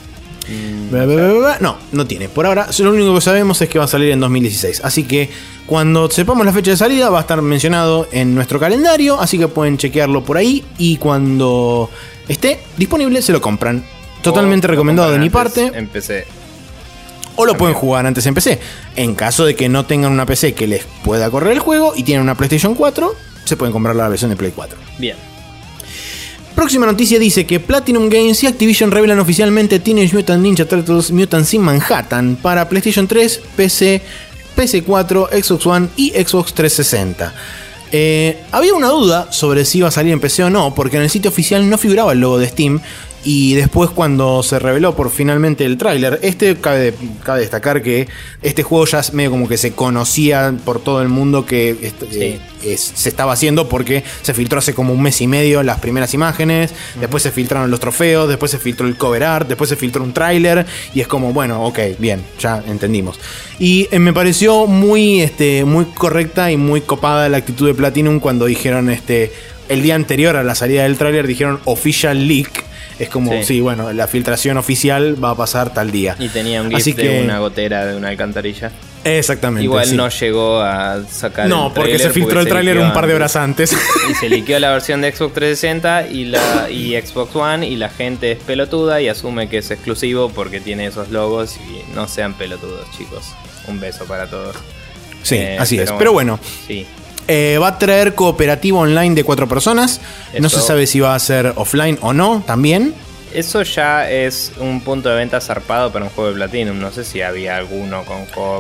No, no tiene. Por ahora, lo único que sabemos es que va a salir en dos mil dieciséis. Así que cuando sepamos la fecha de salida va a estar mencionado en nuestro calendario. Así que pueden chequearlo por ahí. Y cuando esté disponible se lo compran. Totalmente recomendado de mi parte. En P C. O lo pueden jugar antes en P C. En caso de que no tengan una P C que les pueda correr el juego y tienen una PlayStation cuatro, se pueden comprar la versión de Play cuatro. Bien. Próxima noticia dice que Platinum Games y Activision revelan oficialmente Teenage Mutant Ninja Turtles Mutants in Manhattan para PlayStation tres, P C, P S cuatro, Xbox One y Xbox trescientos sesenta. Eh, había una duda sobre si iba a salir en P C o no, porque en el sitio oficial no figuraba el logo de Steam. Y después cuando se reveló por finalmente el tráiler, este cabe, cabe destacar que este juego ya medio como que se conocía por todo el mundo que este, sí. eh, es, se estaba haciendo, porque se filtró hace como un mes y medio las primeras imágenes, uh-huh. después se filtraron los trofeos, después se filtró el cover art, después se filtró un tráiler y es como, bueno, ok, bien, ya entendimos. Y eh, me pareció muy, este, muy correcta y muy copada la actitud de Platinum cuando dijeron, este, el día anterior a la salida del tráiler, dijeron Official Leak. Es como, sí. sí, bueno, la filtración oficial va a pasar tal día. Y tenía un GIF Así de que... una gotera de una alcantarilla. Exactamente. Igual sí. no llegó a sacar No, el porque se filtró porque el tráiler un par de horas antes. Y se liqueó la versión de Xbox trescientos sesenta y, la, y Xbox One, y la gente es pelotuda y asume que es exclusivo porque tiene esos logos. Y no sean pelotudos, chicos. Un beso para todos. Sí, eh, así es. Bueno, pero bueno. Sí. Eh, va a traer cooperativo online de cuatro personas. Eso. No se sabe si va a ser offline o no también. eso ya es un punto de venta zarpado para un juego de Platinum. No sé si había alguno con co-op.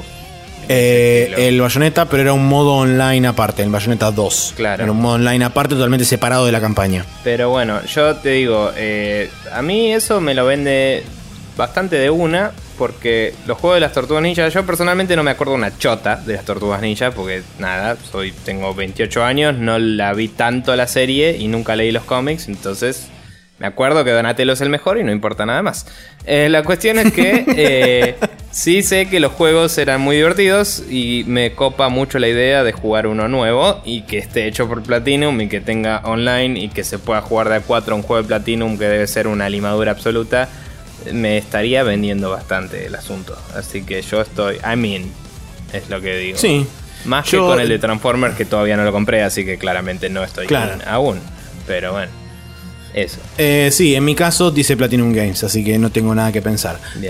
Eh, el Bayonetta, pero era un modo online aparte, el Bayonetta dos. Claro. Era un modo online aparte, totalmente separado de la campaña. Pero bueno, yo te digo, eh, a mí eso me lo vende bastante de una, porque los juegos de las Tortugas Ninja, yo personalmente no me acuerdo una chota de las Tortugas Ninja, porque nada, soy tengo veintiocho años, no la vi tanto la serie y nunca leí los cómics, entonces me acuerdo que Donatello es el mejor y no importa nada más. Eh, la cuestión es que eh, sí sé que los juegos eran muy divertidos y me copa mucho la idea de jugar uno nuevo y que esté hecho por Platinum y que tenga online y que se pueda jugar de a cuatro un juego de Platinum que debe ser una limadura absoluta. Me estaría vendiendo bastante el asunto. Así que yo estoy... I mean, es lo que digo. Sí. Más yo... que con el de Transformers, que todavía no lo compré, así que claramente no estoy claro. in aún. Pero bueno. Eso. Eh, sí, en mi caso dice Platinum Games, así que no tengo nada que pensar. Bien.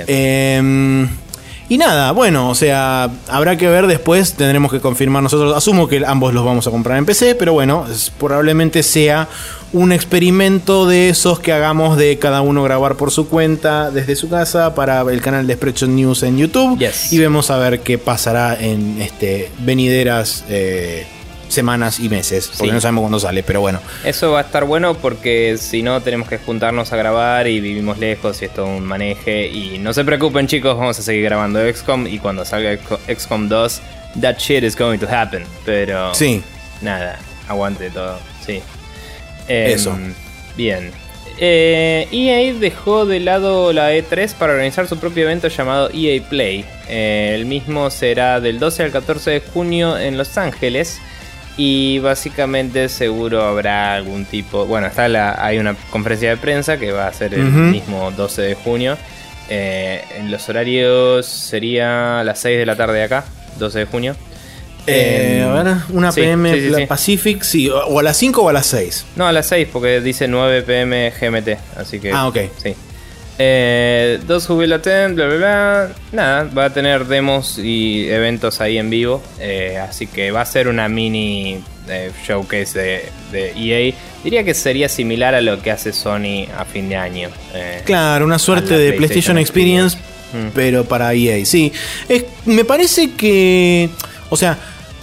Eh, y nada, bueno, o sea, habrá que ver después, tendremos que confirmar nosotros. Asumo que ambos los vamos a comprar en P C, pero bueno, es, probablemente sea un experimento de esos que hagamos de cada uno grabar por su cuenta desde su casa para el canal de Spreadshot News en YouTube. Yes. Y vemos a ver qué pasará en este venideras eh, semanas y meses, porque sí. no sabemos cuándo sale, pero bueno. Eso va a estar bueno porque si no tenemos que juntarnos a grabar y vivimos lejos y es todo un maneje. Y no se preocupen, chicos, vamos a seguir grabando X COM y cuando salga X COM dos, that shit is going to happen. Pero sí. nada, aguante todo, sí. Eh, Eso. Bien. Eh, E A dejó de lado la E tres para organizar su propio evento llamado E A Play. Eh, el mismo será del doce al catorce de junio en Los Ángeles. Y básicamente seguro habrá algún tipo... Bueno, está la, hay una conferencia de prensa que va a ser el uh-huh. mismo doce de junio. Eh, en los horarios sería a las seis de la tarde de acá, doce de junio. Eh, eh, a ver, una sí, P M sí, sí, sí. Pacific, sí, o a las cinco o a las seis. No, a las seis porque dice nueve P M G M T, así que... Ah, ok. Sí. Eh, dos will attend, bla bla bla. Nada, va a tener demos y eventos ahí en vivo. Eh, así que va a ser una mini eh, showcase de, de E A. Diría que sería similar a lo que hace Sony a fin de año. Eh, claro, una suerte de PlayStation, PlayStation Experience, Experience mm. pero para E A. Sí, es, me parece que... O sea,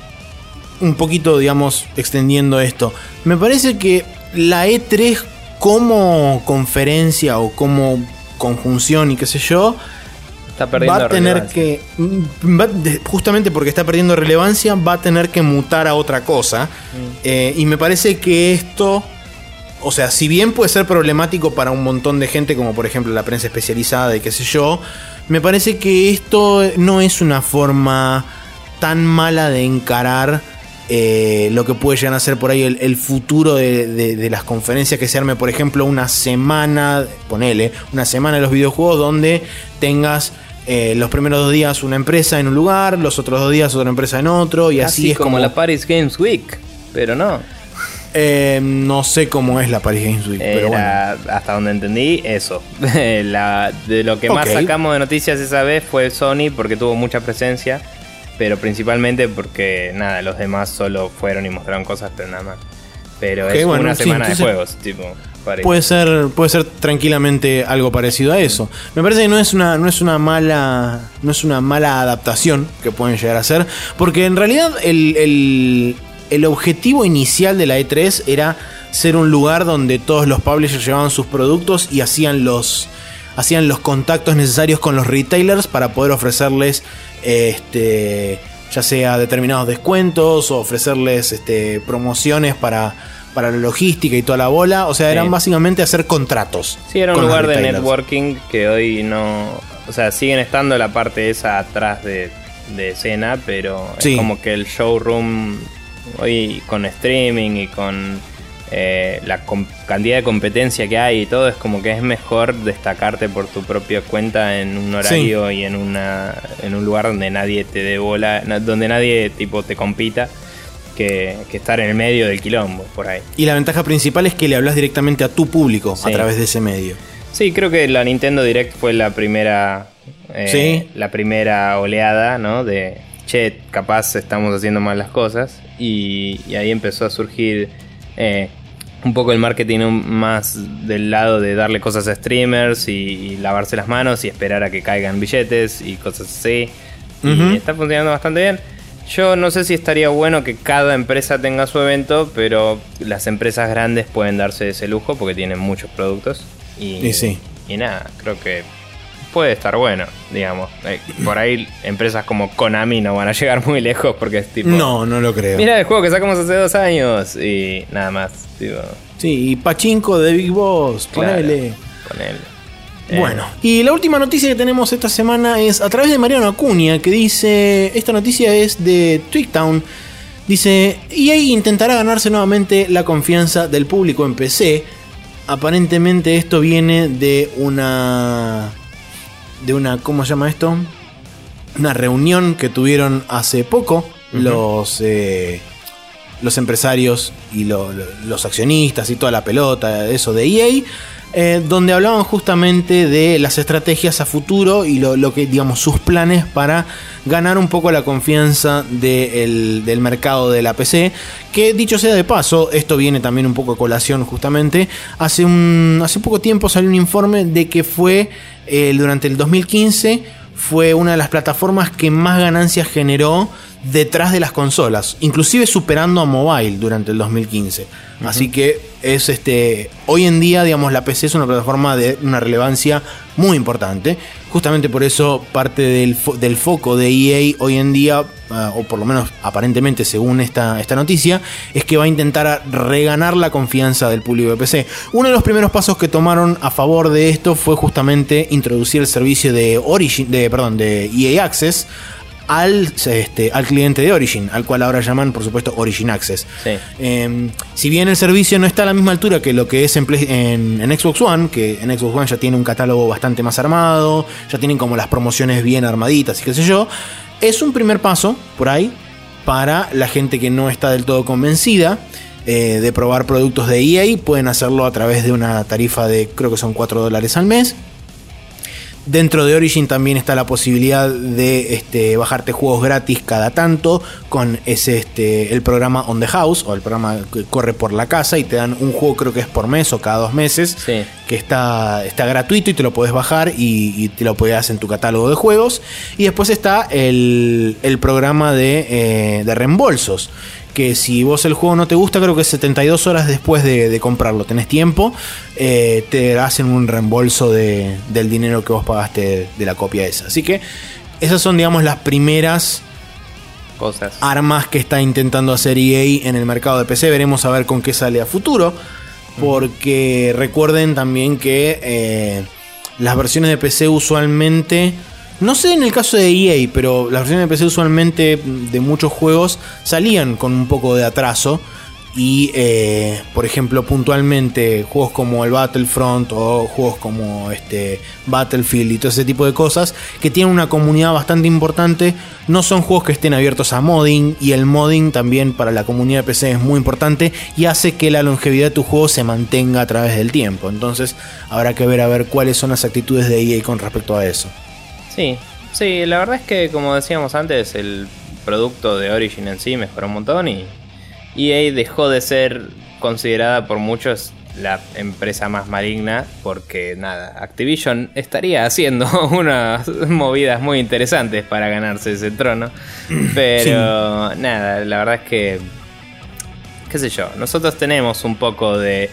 un poquito, digamos, extendiendo esto. Me parece que la E tres como conferencia o como conjunción y qué sé yo, está perdiendo va a tener relevancia. que va, justamente porque está perdiendo relevancia, va a tener que mutar a otra cosa. Mm. Eh, y me parece que esto, o sea, si bien puede ser problemático para un montón de gente, como por ejemplo la prensa especializada y qué sé yo, me parece que esto no es una forma tan mala de encarar Eh, lo que puede llegar a ser por ahí el, el futuro de, de, de las conferencias, que se arme por ejemplo una semana, ponele, una semana de los videojuegos donde tengas eh, los primeros dos días una empresa en un lugar, los otros dos días otra empresa en otro, y así, así es como, como la Paris Games Week, pero no. Eh, no sé cómo es la Paris Games Week, Era, pero bueno. Hasta donde entendí, eso. la, de lo que okay. más sacamos de noticias esa vez fue Sony, porque tuvo mucha presencia. Pero principalmente porque, nada, los demás solo fueron y mostraron cosas, pero nada más. Pero okay, es bueno, una semana sí, entonces, de juegos, tipo. Puede ser, puede ser tranquilamente algo parecido a eso. Me parece que no es una, no es una mala, no es una mala adaptación que pueden llegar a ser, porque en realidad el, el, el objetivo inicial de la E tres era ser un lugar donde todos los publishers llevaban sus productos y hacían los, hacían los contactos necesarios con los retailers para poder ofrecerles este, ya sea determinados descuentos o ofrecerles este, promociones para, para la logística y toda la bola. O sea, eran sí. básicamente hacer contratos. Sí, era un lugar de networking que hoy no... O sea, siguen estando la parte esa atrás de, de escena, pero sí. es como que el showroom hoy con streaming y con eh, la com- cantidad de competencia que hay y todo, es como que es mejor destacarte por tu propia cuenta en un horario sí. y en una en un lugar donde nadie te dé bola, donde nadie tipo te compita, que, que estar en el medio del quilombo por ahí. Y la ventaja principal es que le hablas directamente a tu público sí. a través de ese medio. Sí, creo que la Nintendo Direct fue la primera eh, ¿Sí? la primera oleada, ¿no? De che, capaz estamos haciendo mal las cosas, y, y ahí empezó a surgir eh, un poco el marketing más del lado de darle cosas a streamers y, y lavarse las manos y esperar a que caigan billetes y cosas así. Y uh-huh. está funcionando bastante bien. Yo no sé si estaría bueno que cada empresa tenga su evento, pero las empresas grandes pueden darse ese lujo porque tienen muchos productos. Y, y sí. Y nada, creo que puede estar bueno, digamos. Por ahí empresas como Konami no van a llegar muy lejos porque es tipo... No, no lo creo. Mira el juego que sacamos hace dos años y nada más. Tipo... Sí, y Pachinko de Big Boss, ponele. Claro, ponele. Eh. Bueno, y la última noticia que tenemos esta semana es a través de Mariano Acuña, que dice... Esta noticia es de Twigtown. Dice, E A intentará ganarse nuevamente la confianza del público en P C. Aparentemente esto viene de una... De una, ¿cómo se llama esto? Una reunión que tuvieron hace poco uh-huh. los, eh, los empresarios y lo, lo, los accionistas y toda la pelota, eso de E A, eh, donde hablaban justamente de las estrategias a futuro y lo, lo que, digamos, sus planes para ganar un poco la confianza de el, del mercado de la P C. Que dicho sea de paso, esto viene también un poco a colación justamente. Hace, un, hace poco tiempo salió un informe de que fue... Eh, durante el dos mil quince fue una de las plataformas que más ganancias generó detrás de las consolas, inclusive superando a mobile durante el dos mil quince. Uh-huh. Así que es este hoy en día, digamos, la P C es una plataforma de una relevancia muy importante. Justamente por eso parte del, fo- del foco de E A hoy en día, uh, o por lo menos aparentemente según esta, esta noticia, es que va a intentar reganar la confianza del público de P C. Uno de los primeros pasos que tomaron a favor de esto fue justamente introducir el servicio de Origin, de, perdón, de E A Access al, este, al cliente de Origin, al cual ahora llaman, por supuesto, Origin Access. Sí. Eh, si bien el servicio no está a la misma altura que lo que es en, Play, en, en Xbox One, que en Xbox One ya tiene un catálogo bastante más armado, ya tienen como las promociones bien armaditas y qué sé yo, es un primer paso por ahí para la gente que no está del todo convencida eh, de probar productos de E A. Pueden hacerlo a través de una tarifa de, creo que son cuatro dólares al mes. Dentro de Origin también está la posibilidad de este, bajarte juegos gratis cada tanto con ese este, el programa On The House, o el programa que corre por la casa, y te dan un juego, creo que es por mes o cada dos meses, sí. que está, está gratuito y te lo puedes bajar y, y te lo puedes hacer en tu catálogo de juegos. Y después está el, el programa de, eh, de reembolsos, que si vos el juego no te gusta, creo que setenta y dos horas después de, de comprarlo, tenés tiempo, eh, te hacen un reembolso de, del dinero que vos pagaste de, de la copia esa. Así que esas son, digamos, las primeras cosas, armas que está intentando hacer E A en el mercado de P C. Veremos a ver con qué sale a futuro, porque uh-huh. recuerden también que eh, las versiones de P C usualmente... No sé en el caso de E A, pero las versiones de P C usualmente de muchos juegos salían con un poco de atraso. Y, eh, por ejemplo, puntualmente juegos como el Battlefront o juegos como este Battlefield y todo ese tipo de cosas que tienen una comunidad bastante importante, no son juegos que estén abiertos a modding. Y el modding también para la comunidad de P C es muy importante y hace que la longevidad de tu juego se mantenga a través del tiempo. Entonces habrá que ver a ver cuáles son las actitudes de E A con respecto a eso. Sí, sí, la verdad es que, como decíamos antes, el producto de Origin en sí mejoró un montón y E A dejó de ser considerada por muchos la empresa más maligna, porque nada, Activision estaría haciendo unas movidas muy interesantes para ganarse ese trono, pero sí. Nada, la verdad es que, qué sé yo, nosotros tenemos un poco de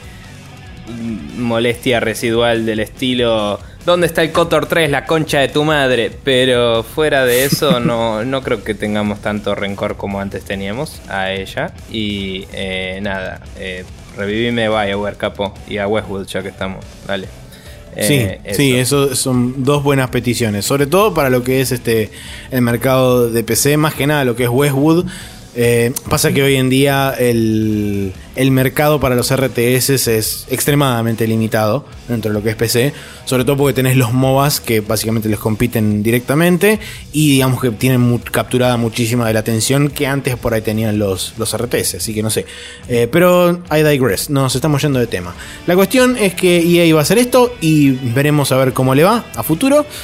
molestia residual del estilo... ¿Dónde está el KOTOR tres, la concha de tu madre? Pero fuera de eso no, no creo que tengamos tanto rencor como antes teníamos a ella. Y eh, nada, eh, revivime BioWare, capo, y a Westwood ya que estamos, dale. Eh, sí, eso. sí, eso son dos buenas peticiones, sobre todo para lo que es este el mercado de P C, más que nada lo que es Westwood. Eh, pasa que hoy en día el, el mercado para los R T S es extremadamente limitado dentro de lo que es P C, sobre todo porque tenés los MOBAs que básicamente les compiten directamente y digamos que tienen mu- capturada muchísima de la atención que antes por ahí tenían los, los R T S, así que no sé, eh, pero I digress, nos estamos yendo de tema. La cuestión es que E A va a hacer esto y veremos a ver cómo le va a futuro.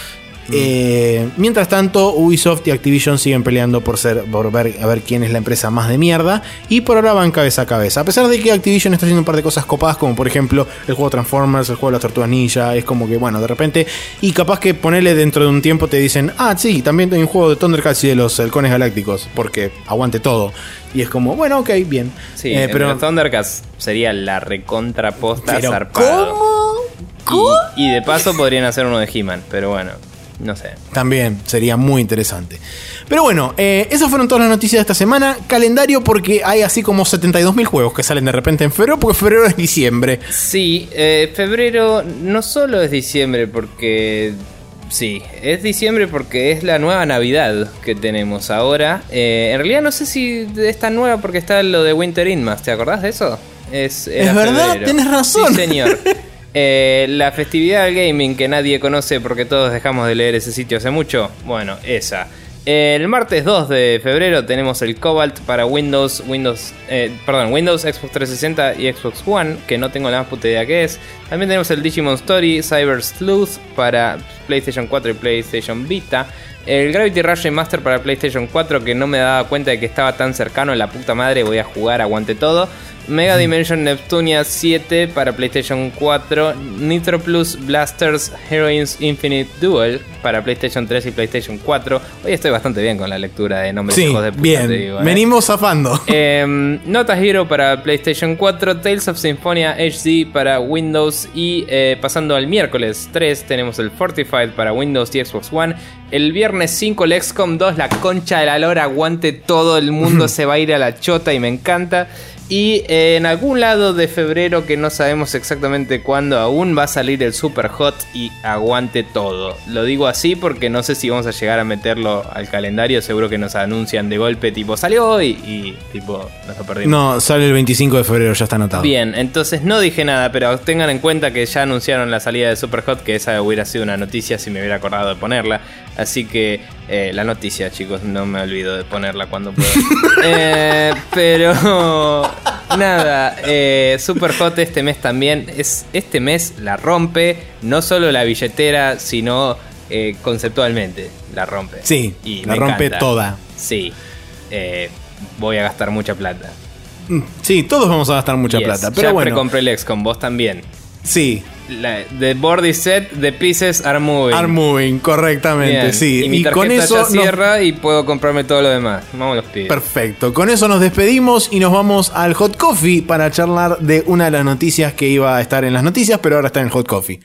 Eh, mientras tanto, Ubisoft y Activision siguen peleando por ser por ver a ver quién es la empresa más de mierda. Y por ahora van cabeza a cabeza. A pesar de que Activision está haciendo un par de cosas copadas, como por ejemplo el juego Transformers, el juego de las Tortugas Ninja. Es como que, bueno, de repente. Y capaz que ponerle dentro de un tiempo te dicen: ah, sí, también hay un juego de Thundercats y de los Halcones Galácticos. Porque aguante todo. Y es como, bueno, ok, bien. Sí, eh, pero los Thundercats sería la recontraposta pero zarpado. ¿cómo? ¿Cómo? Y, y de paso podrían hacer uno de He-Man, pero bueno. No sé. También sería muy interesante. Pero bueno, eh, esas fueron todas las noticias de esta semana. Calendario, porque hay así como setenta y dos mil juegos que salen de repente en febrero, porque febrero es diciembre. Sí, eh, febrero no solo es diciembre porque... Sí, es diciembre porque es la nueva Navidad que tenemos ahora. Eh, en realidad no sé si es tan nueva porque está lo de Winter Inmas, ¿te acordás de eso? Es, es verdad, febrero. Tenés razón. Sí, señor. Eh, la festividad del gaming que nadie conoce porque todos dejamos de leer ese sitio hace mucho. Bueno, esa. El martes dos de febrero tenemos el Cobalt para Windows, Windows, eh, perdón, Windows, Xbox trescientos sesenta y Xbox One, que no tengo la más puta idea que es. También tenemos el Digimon Story Cyber Sleuth para PlayStation cuatro y PlayStation Vita. El Gravity Rush Remaster para PlayStation cuatro, que no me daba cuenta de que estaba tan cercano, la puta madre, voy a jugar, aguante todo. Mega Dimension Neptunia siete para PlayStation cuatro, Nitro Plus Blasters Heroines Infinite Duel para PlayStation tres y PlayStation cuatro. Hoy estoy bastante bien con la lectura de nombres, sí, hijos de puta, bien. Te digo, ¿eh? Venimos zafando. Eh, Nota Hero para PlayStation cuatro, Tales of Symphonia H D para Windows y eh, pasando al miércoles tres tenemos el Fortified para Windows y Xbox One. El viernes cinco el X COM dos, la concha de la lora, aguante todo, el mundo se va a ir a la chota y me encanta. Y eh, en algún lado de febrero, que no sabemos exactamente cuándo aún, va a salir el Super Hot y aguante todo. Lo digo así porque no sé si vamos a llegar a meterlo al calendario. Seguro que nos anuncian de golpe tipo salió hoy y tipo nos lo perdimos. No, sale el veinticinco de febrero, ya está anotado. Bien, entonces no dije nada, pero tengan en cuenta que ya anunciaron la salida de Super Hot, que esa hubiera sido una noticia si me hubiera acordado de ponerla. Así que eh, la noticia, chicos, no me olvido de ponerla cuando pueda. eh, pero nada, eh, Super Hot este mes también. Es, este mes la rompe, no solo la billetera, sino eh, conceptualmente la rompe. Sí, y la rompe encanta. Toda. Sí, eh, voy a gastar mucha plata. Sí, todos vamos a gastar mucha yes. plata. Pero ya bueno, compré el X COM, vos también. Sí. La, the board is set, the pieces are moving. Are moving, correctamente, bien. Sí. Y mi tarjeta y con eso ya cierra nos... y puedo comprarme todo lo demás. Vamos los pibes. Perfecto. Con eso nos despedimos y nos vamos al Hot Coffee para charlar de una de las noticias que iba a estar en las noticias, pero ahora está en el Hot Coffee.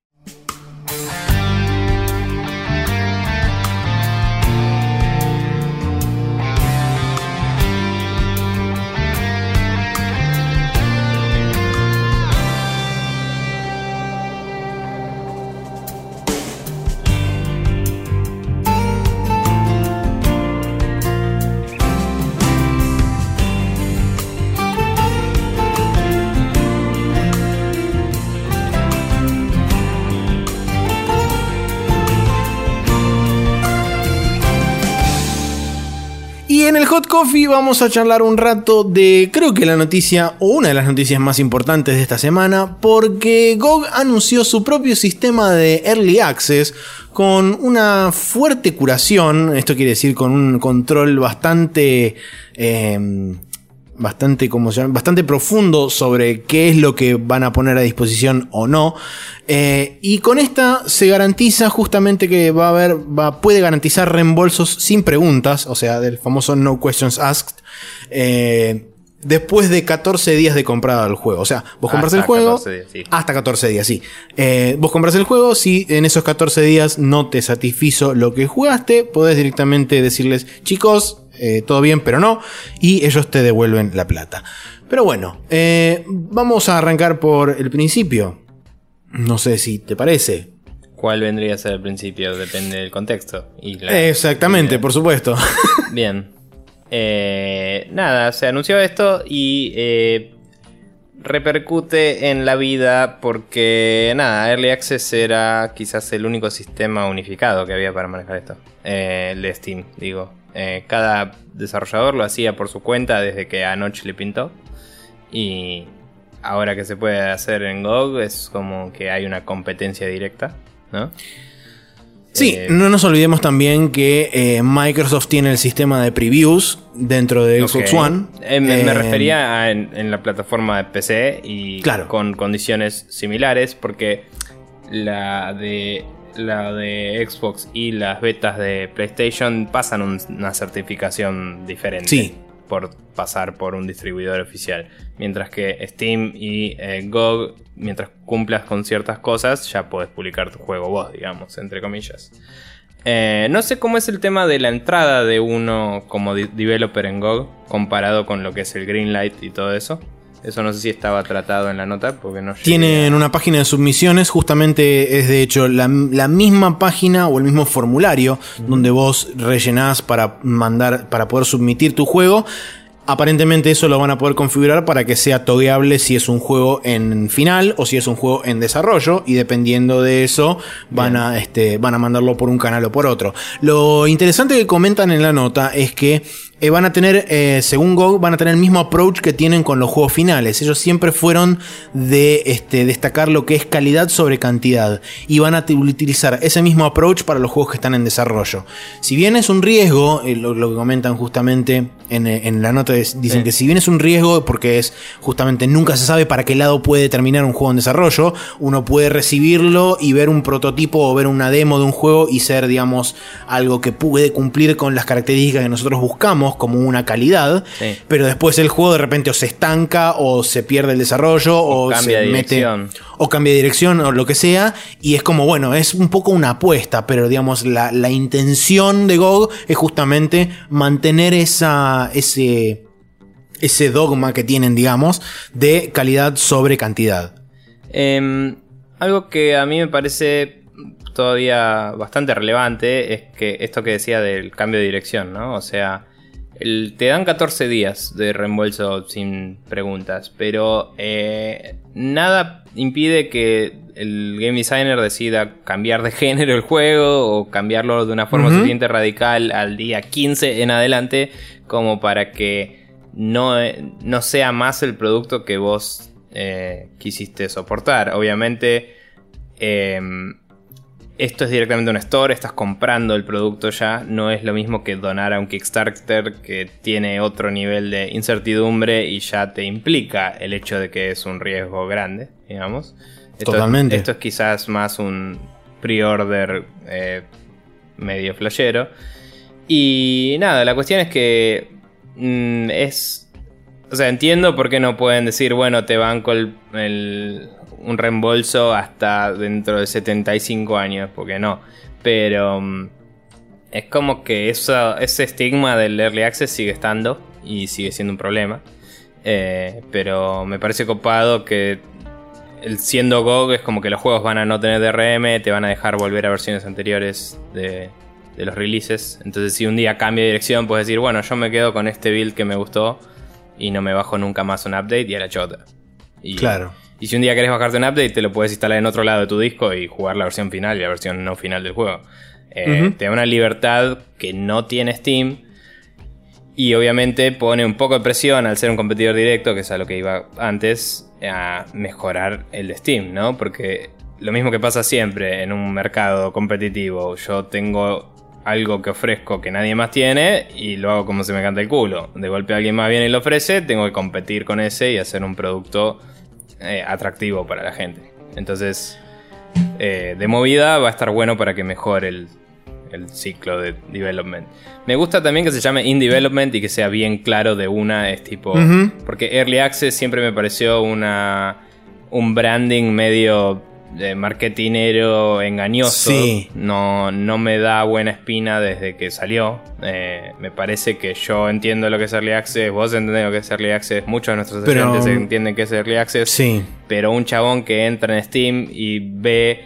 En el Hot Coffee vamos a charlar un rato de, creo que la noticia, o una de las noticias más importantes de esta semana, porque G O G anunció su propio sistema de Early Access con una fuerte curación. Esto quiere decir con un control bastante... Eh, bastante, como se llama, bastante profundo sobre qué es lo que van a poner a disposición o no. Eh, y con esta se garantiza justamente que va a haber, va, puede garantizar reembolsos sin preguntas, o sea, del famoso no questions asked, eh, después de catorce días de comprado el juego. O sea, vos compras el juego catorce días, sí. Hasta catorce días, sí. Eh, vos compras el juego, si en esos catorce días no te satisfizo lo que jugaste, podés directamente decirles, chicos, Eh, todo bien, pero no, y ellos te devuelven la plata. Pero bueno, eh, vamos a arrancar por el principio. No sé si te parece. ¿Cuál vendría a ser el principio? Depende del contexto. Y la... Exactamente, y, por supuesto. Bien. Eh, nada, se anunció esto y eh, repercute en la vida porque, nada, Early Access era quizás el único sistema unificado que había para manejar esto. Eh, el de Steam, digo. Eh, cada desarrollador lo hacía por su cuenta desde que anoche le pintó. Y ahora que se puede hacer en G O G es como que hay una competencia directa, ¿no? Sí, eh, no nos olvidemos también que eh, Microsoft tiene el sistema de previews dentro de Xbox okay. One. Eh, me, eh, me refería a en, en la plataforma de P C y claro. con condiciones similares, porque la de la de Xbox y las betas de PlayStation pasan un, una certificación diferente. Sí. Por pasar por un distribuidor oficial. Mientras que Steam y eh, G O G, mientras cumplas con ciertas cosas, ya podés publicar tu juego vos, digamos, entre comillas. Eh, no sé cómo es el tema de la entrada de uno como de- developer en G O G comparado con lo que es el Greenlight y todo eso. Eso no sé si estaba tratado en la nota porque no llegué Tienen a... una página de submisiones, justamente es de hecho la, la misma página o el mismo formulario uh-huh. donde vos rellenás para mandar, para poder submitir tu juego. Aparentemente eso lo van a poder configurar para que sea togueable si es un juego en final o si es un juego en desarrollo, y dependiendo de eso van a, este, van a mandarlo por un canal o por otro. Lo interesante que comentan en la nota es que Eh, van a tener, eh, según G O G, van a tener el mismo approach que tienen con los juegos finales. Ellos siempre fueron de este, destacar lo que es calidad sobre cantidad, y van a t- utilizar ese mismo approach para los juegos que están en desarrollo. Si bien es un riesgo, eh, lo, lo que comentan justamente en, en la nota, es, dicen sí. que si bien es un riesgo porque es justamente nunca se sabe para qué lado puede terminar un juego en desarrollo, uno puede recibirlo y ver un prototipo o ver una demo de un juego y ser, digamos, algo que puede cumplir con las características que nosotros buscamos como una calidad, sí. pero después el juego de repente o se estanca o se pierde el desarrollo o, o cambia se de mete dirección. o cambia de dirección o lo que sea, y es como, bueno, es un poco una apuesta, pero digamos la, la intención de G O G es justamente mantener esa ese ese dogma que tienen, digamos, de calidad sobre cantidad. Eh, algo que a mí me parece todavía bastante relevante es que esto que decía del cambio de dirección, ¿no? O sea, el, te dan catorce días de reembolso sin preguntas, pero eh, nada impide que el game designer decida cambiar de género el juego o cambiarlo de una forma uh-huh. suficiente radical al día quince en adelante como para que no, no sea más el producto que vos eh, quisiste soportar. Obviamente eh, esto es directamente un store, estás comprando el producto ya, no es lo mismo que donar a un Kickstarter que tiene otro nivel de incertidumbre y ya te implica el hecho de que es un riesgo grande, digamos. Esto Totalmente. Es, esto es quizás más un pre-order eh, medio flashero. Y nada, la cuestión es que mmm, es... O sea, entiendo por qué no pueden decir, bueno, te banco el... el un reembolso hasta dentro de setenta y cinco años, porque no, pero um, es como que eso, ese estigma del Early Access sigue estando y sigue siendo un problema, eh, pero me parece copado que el, siendo G O G es como que los juegos van a no tener D R M, te van a dejar volver a versiones anteriores de, de los releases, entonces si un día cambia de dirección puedes decir, bueno, yo me quedo con este build que me gustó y no me bajo nunca más un update y a la chota. Y, claro. Y si un día querés bajarte un update, te lo puedes instalar en otro lado de tu disco y jugar la versión final y la versión no final del juego. Eh, uh-huh. Te da una libertad que no tiene Steam. Y obviamente pone un poco de presión al ser un competidor directo, que es a lo que iba antes, a mejorar el de Steam, ¿no? Porque lo mismo que pasa siempre en un mercado competitivo. Yo tengo algo que ofrezco que nadie más tiene y lo hago como se me canta el culo. De golpe alguien más viene y lo ofrece, tengo que competir con ese y hacer un producto Eh, atractivo para la gente. Entonces eh, de movida va a estar bueno para que mejore el, el ciclo de development. Me gusta también que se llame in development y que sea bien claro de una. Es tipo uh-huh. porque Early Access siempre me pareció una un branding medio de marketinero engañoso. Sí. No, no me da buena espina desde que salió. Eh, me parece que yo entiendo lo que es Early Access, vos entendés lo que es Early Access, muchos de nuestros pero, oyentes entienden que es Early Access. Sí. Pero un chabón que entra en Steam y ve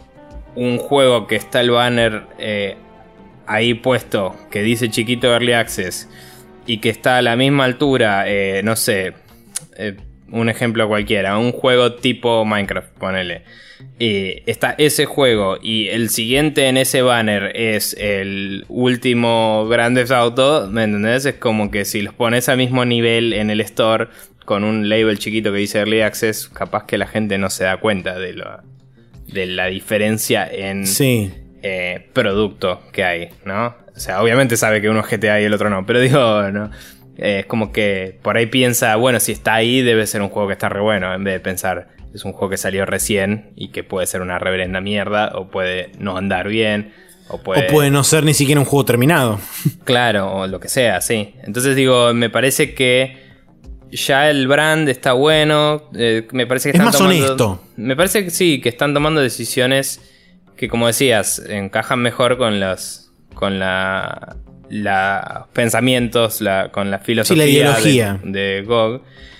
un juego que está el banner eh, ahí puesto, que dice chiquito Early Access, y que está a la misma altura, eh, no sé, eh, un ejemplo cualquiera, un juego tipo Minecraft, ponele. Y está ese juego y el siguiente en ese banner es el último Grand Theft Auto, ¿me entendés? Es como que si los pones al mismo nivel en el store con un label chiquito que dice Early Access, capaz que la gente no se da cuenta de, lo, de la diferencia en, sí. eh, producto que hay, ¿no? O sea, obviamente sabe que uno es G T A y el otro no, pero digo, no. Eh, es como que por ahí piensa, bueno, si está ahí debe ser un juego que está re bueno, en vez de pensar, es un juego que salió recién y que puede ser una reverenda mierda, o puede no andar bien, o puede... o puede no ser ni siquiera un juego terminado. Claro, o lo que sea, sí. Entonces digo, me parece que ya el brand está bueno, eh, me parece que es están más tomando, honesto. Me parece que sí, que están tomando decisiones que, como decías, encajan mejor con los con la, la pensamientos, la, con la filosofía, sí, la ideología de, de G O G.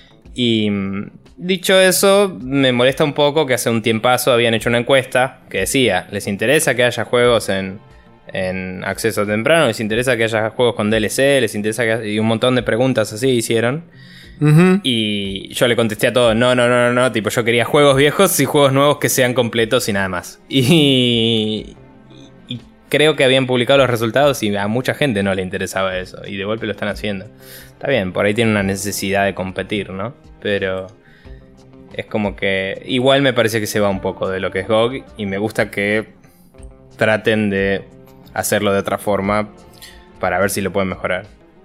Y dicho eso, me molesta un poco que hace un tiempazo habían hecho una encuesta que decía, ¿les interesa que haya juegos en, en acceso temprano? ¿Les interesa que haya juegos con D L C? ¿Les interesa que haya... y un montón de preguntas así hicieron? Uh-huh. Y yo le contesté a todos, no, no, no, no, no, tipo, yo quería juegos viejos y juegos nuevos que sean completos y nada más. Y, y creo que habían publicado los resultados y a mucha gente no le interesaba eso. Y de golpe lo están haciendo. Está bien, por ahí tienen una necesidad de competir, ¿no? Pero es como que igual me parece que se va un poco de lo que es G O G. Y me gusta que traten de hacerlo de otra forma para ver si lo pueden mejorar.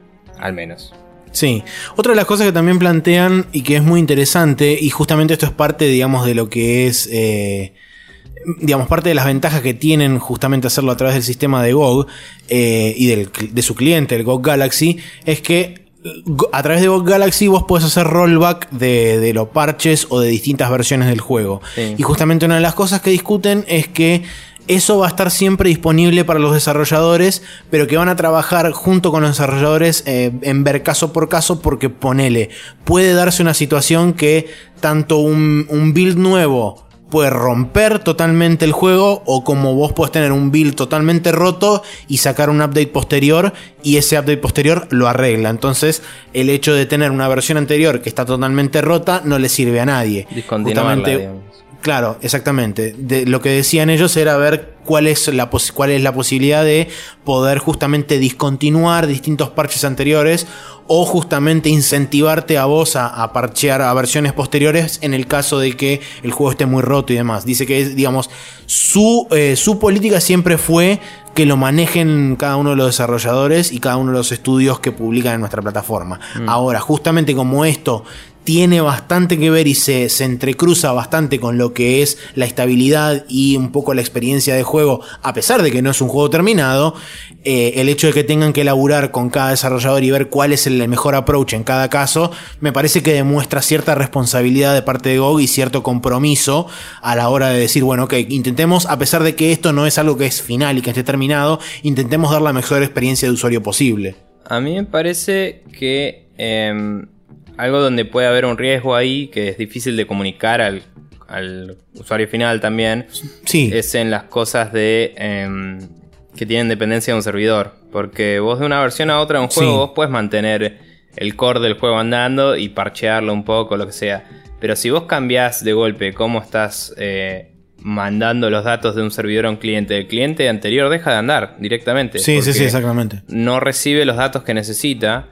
Al menos. Sí, otra de las cosas que también plantean y que es muy interesante, y justamente esto es parte, digamos, de lo que es, eh, digamos, parte de las ventajas que tienen justamente hacerlo a través del sistema de G O G eh, y del, de su cliente, el G O G Galaxy, es que a través de G O G Galaxy vos podés hacer rollback de, de los parches o de distintas versiones del juego. Sí. Y justamente una de las cosas que discuten es que eso va a estar siempre disponible para los desarrolladores, pero que van a trabajar junto con los desarrolladores eh, en ver caso por caso, porque ponele, puede darse una situación que tanto un, un build nuevo puede romper totalmente el juego, o como vos podés tener un build totalmente roto y sacar un update posterior y ese update posterior lo arregla. Entonces el hecho de tener una versión anterior que está totalmente rota no le sirve a nadie. Discontinuarla, digamos. Claro, exactamente. De, lo que decían ellos era ver cuál es la pos- cuál es la posibilidad de poder justamente discontinuar distintos parches anteriores, o justamente incentivarte a vos a, a parchear a versiones posteriores en el caso de que el juego esté muy roto y demás. Dice que, digamos, su, eh, su política siempre fue que lo manejen cada uno de los desarrolladores y cada uno de los estudios que publican en nuestra plataforma. Mm. Ahora, justamente como esto tiene bastante que ver y se, se entrecruza bastante con lo que es la estabilidad y un poco la experiencia de juego, a pesar de que no es un juego terminado, eh, el hecho de que tengan que laburar con cada desarrollador y ver cuál es el mejor approach en cada caso, me parece que demuestra cierta responsabilidad de parte de G O G y cierto compromiso a la hora de decir, bueno, ok, intentemos, a pesar de que esto no es algo que es final y que esté terminado, intentemos dar la mejor experiencia de usuario posible. A mí me parece que eh, algo donde puede haber un riesgo ahí, que es difícil de comunicar al, al usuario final también, sí, es en las cosas de eh, que tienen dependencia de un servidor. Porque vos de una versión a otra de un juego, sí, vos puedes mantener el core del juego andando y parchearlo un poco, lo que sea. Pero si vos cambiás de golpe cómo estás eh, mandando los datos de un servidor a un cliente, el cliente anterior deja de andar directamente. Sí, sí, sí, exactamente. No recibe los datos que necesita.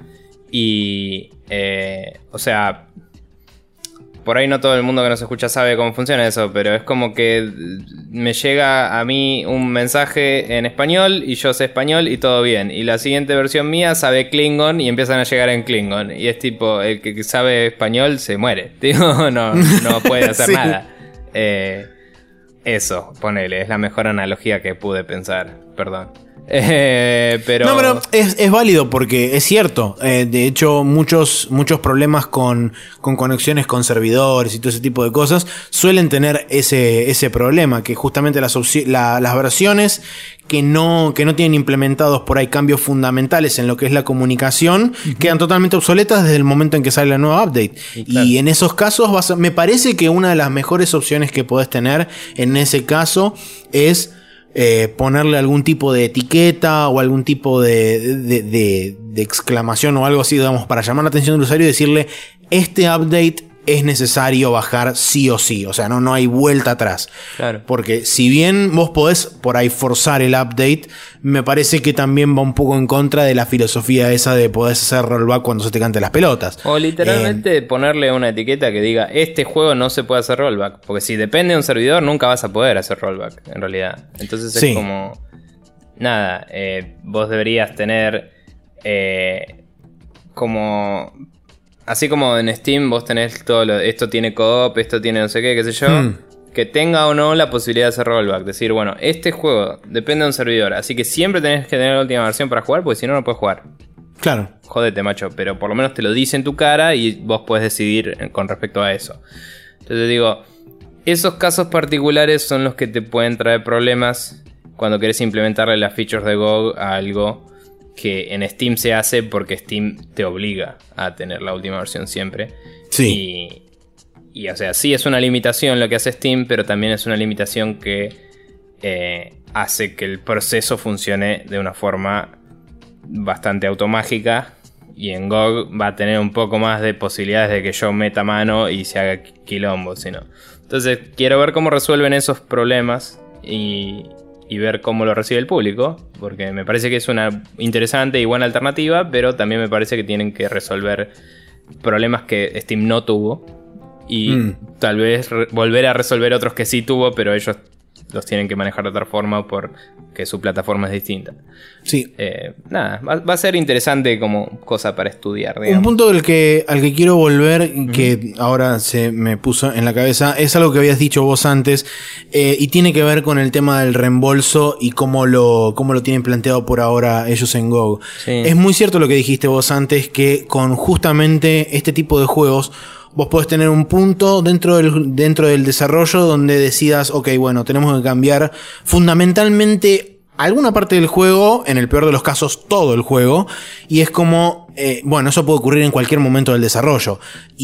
Y, eh, o sea, por ahí no todo el mundo que nos escucha sabe cómo funciona eso, pero es como que me llega a mí un mensaje en español y yo sé español y todo bien. Y la siguiente versión mía sabe Klingon y empiezan a llegar en Klingon. Y es tipo, el que sabe español se muere. Digo, no, no puede hacer sí. nada. Eh, eso, ponele, es la mejor analogía que pude pensar, perdón. Eh, pero... No, pero es, es válido porque es cierto. Eh, de hecho, muchos, muchos problemas con, con conexiones con servidores y todo ese tipo de cosas suelen tener ese, ese problema, que justamente las, la, las versiones que no, que no tienen implementados por ahí cambios fundamentales en lo que es la comunicación, uh-huh, quedan totalmente obsoletas desde el momento en que sale la nueva update. Sí, claro. Y en esos casos vas a, me parece que una de las mejores opciones que podés tener en ese caso es Eh, ponerle algún tipo de etiqueta o algún tipo de, de, de, de exclamación o algo así, digamos, para llamar la atención del usuario y decirle: este update es necesario bajar sí o sí. O sea, no, no hay vuelta atrás. Claro. Porque si bien vos podés por ahí forzar el update, me parece que también va un poco en contra de la filosofía esa de poder hacer rollback cuando se te cante las pelotas. O literalmente eh, ponerle una etiqueta que diga, este juego no se puede hacer rollback. Porque si depende de un servidor, nunca vas a poder hacer rollback, en realidad. Entonces es sí. como... Nada, eh, vos deberías tener... Eh, como... Así como en Steam vos tenés todo lo... Esto tiene co-op, esto tiene no sé qué, qué sé yo... Hmm. Que tenga o no la posibilidad de hacer rollback. Decir, bueno, este juego depende de un servidor, así que siempre tenés que tener la última versión para jugar, porque si no, no puedes jugar. Claro. Jodete, macho, pero por lo menos te lo dice en tu cara y vos podés decidir con respecto a eso. Entonces digo, esos casos particulares son los que te pueden traer problemas cuando querés implementarle las features de G O G a algo que en Steam se hace porque Steam te obliga a tener la última versión siempre. Sí. Y... Y o sea, sí es una limitación lo que hace Steam, pero también es una limitación que eh, hace que el proceso funcione de una forma bastante automágica. Y en G O G va a tener un poco más de posibilidades de que yo meta mano y se haga quilombo, si no. Entonces quiero ver cómo resuelven esos problemas y, y ver cómo lo recibe el público. Porque me parece que es una interesante y buena alternativa, pero también me parece que tienen que resolver problemas que Steam no tuvo. Y mm. tal vez re- volver a resolver otros que sí tuvo, pero ellos los tienen que manejar de otra forma porque su plataforma es distinta. Sí. Eh, nada, va, va a ser interesante como cosa para estudiar, digamos. Un punto al que, al que quiero volver, que uh-huh. ahora se me puso en la cabeza, es algo que habías dicho vos antes, eh, y tiene que ver con el tema del reembolso y cómo lo, cómo lo tienen planteado por ahora ellos en G O G. Sí. Es muy cierto lo que dijiste vos antes, que con justamente este tipo de juegos vos podés tener un punto dentro del, dentro del desarrollo donde decidas, ok, bueno, tenemos que cambiar fundamentalmente alguna parte del juego, en el peor de los casos todo el juego, y es como, eh, bueno, eso puede ocurrir en cualquier momento del desarrollo.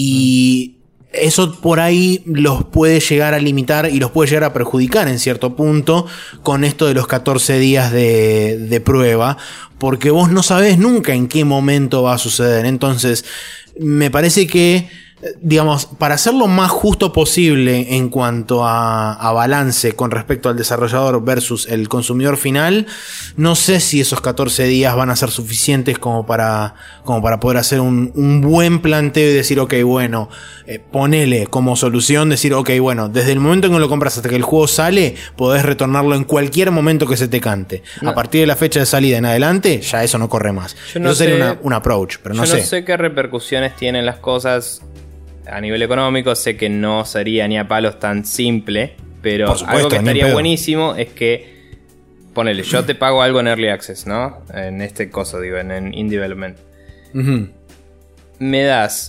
Y eso por ahí los puede llegar a limitar y los puede llegar a perjudicar en cierto punto con esto de los catorce días de, de prueba, porque vos no sabés nunca en qué momento va a suceder. Entonces, me parece que, digamos, para hacerlo más justo posible en cuanto a, a balance con respecto al desarrollador versus el consumidor final, no sé si esos catorce días van a ser suficientes como para, como para poder hacer un, un buen planteo y decir, ok, bueno, eh, ponele como solución, decir, ok, bueno, desde el momento en que lo compras hasta que el juego sale, podés retornarlo en cualquier momento que se te cante. No. A partir de la fecha de salida en adelante, ya eso no corre más. Yo no eso sé, sería una, un approach, pero no yo sé. no sé qué repercusiones tienen las cosas a nivel económico. Sé que no sería ni a palos tan simple, pero Por supuesto, algo que estaría pedo. buenísimo es que, ponele, yo te pago algo en Early Access, ¿no? En este coso, digo, en, en In Development. Uh-huh. Me das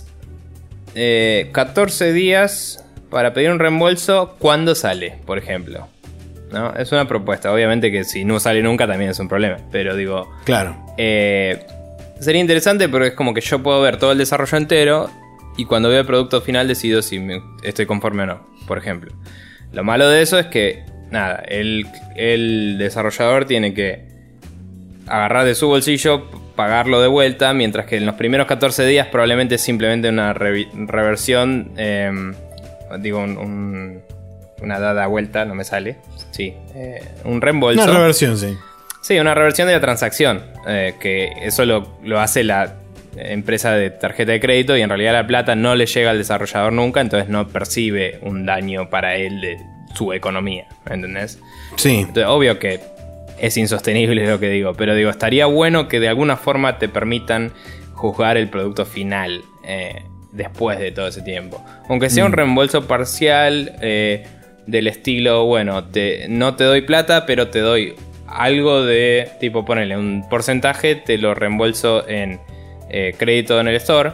eh, catorce días para pedir un reembolso cuando sale, por ejemplo, ¿no? Es una propuesta, obviamente que si no sale nunca también es un problema, pero digo... Claro. Eh, sería interesante porque es como que yo puedo ver todo el desarrollo entero y cuando veo el producto final decido si me, estoy conforme o no, por ejemplo. Lo malo de eso es que, nada, el, el desarrollador tiene que agarrar de su bolsillo, pagarlo de vuelta, mientras que en los primeros catorce días probablemente es simplemente una re- reversión, eh, digo, un, un, una dada vuelta, no me sale, sí, eh, un reembolso. Una reversión, sí. Sí, una reversión de la transacción, eh, que eso lo, lo hace la empresa de tarjeta de crédito y en realidad la plata no le llega al desarrollador nunca, entonces no percibe un daño para él de su economía, ¿entendés? Sí. Entonces, obvio que es insostenible lo que digo, pero digo, estaría bueno que de alguna forma te permitan juzgar el producto final eh, después de todo ese tiempo. Aunque sea mm. un reembolso parcial eh, del estilo, bueno, te, no te doy plata, pero te doy algo de, tipo, ponele un porcentaje, te lo reembolso en eh, crédito en el store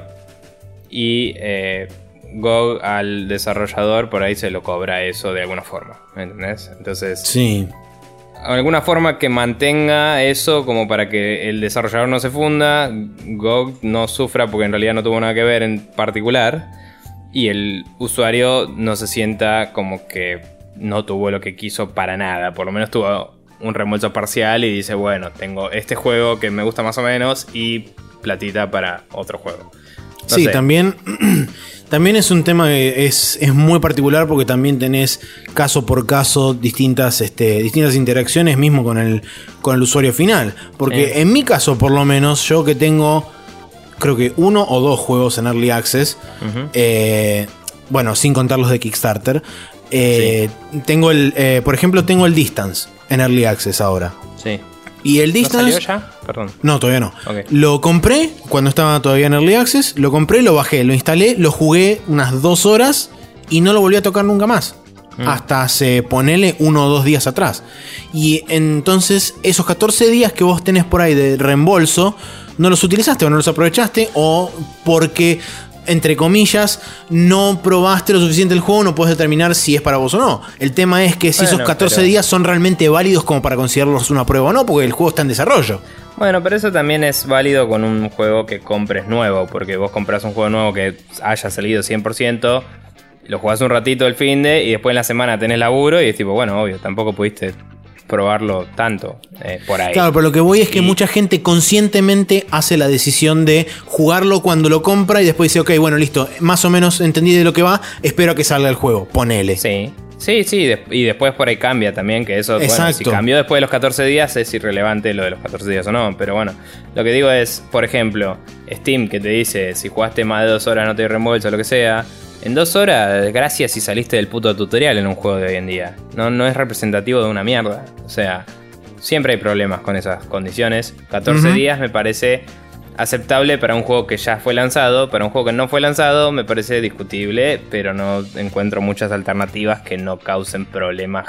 y eh, G O G al desarrollador por ahí se lo cobra eso de alguna forma, ¿me entendés? Entonces, sí, alguna forma que mantenga eso como para que el desarrollador no se funda, G O G no sufra porque en realidad no tuvo nada que ver en particular y el usuario no se sienta como que no tuvo lo que quiso para nada, por lo menos tuvo un reembolso parcial y dice, bueno, tengo este juego que me gusta más o menos y platita para otro juego. No sí, sé. también También es un tema que es, es muy particular porque también tenés caso por caso distintas, este, distintas interacciones mismo con el, con el usuario final. Porque sí. En mi caso, por lo menos, yo que tengo, creo que uno o dos juegos en Early Access, uh-huh. eh, bueno, sin contar los de Kickstarter, eh, sí. tengo el, eh, por ejemplo, tengo el Distance en Early Access ahora. Sí. Y el Distance... ¿No salió ya? Perdón. No, todavía no. Okay. Lo compré cuando estaba todavía en Early Access. Lo compré, lo bajé, lo instalé, lo jugué unas dos horas y no lo volví a tocar nunca más. Mm. Hasta hace, ponele, uno o dos días atrás. Y entonces esos catorce días que vos tenés por ahí de reembolso, no los utilizaste o no los aprovechaste, o porque, entre comillas, no probaste lo suficiente el juego, no puedes determinar si es para vos o no. El tema es que si bueno, esos catorce pero... días son realmente válidos como para considerarlos una prueba o no, porque el juego está en desarrollo. Bueno, pero eso también es válido con un juego que compres nuevo, porque vos compras un juego nuevo que haya salido cien por ciento, lo jugás un ratito el finde y después en la semana tenés laburo y es tipo, bueno, obvio, tampoco pudiste probarlo tanto eh, por ahí. Claro, pero lo que voy es que y... mucha gente conscientemente hace la decisión de jugarlo cuando lo compra y después dice, ok, bueno, listo, más o menos entendí de lo que va, espero a que salga el juego, ponele. Sí, sí, sí, y después por ahí cambia también, que eso, exacto. Bueno, si cambió después de los catorce días es irrelevante lo de los catorce días o no, pero bueno, lo que digo es, por ejemplo, Steam que te dice, si jugaste más de dos horas no te reembolso o lo que sea. En dos horas, gracias si saliste del puto tutorial en un juego de hoy en día. No, no es representativo de una mierda. O sea, siempre hay problemas con esas condiciones. catorce uh-huh. días me parece aceptable para un juego que ya fue lanzado. Para un juego que no fue lanzado me parece discutible, pero no encuentro muchas alternativas que no causen problemas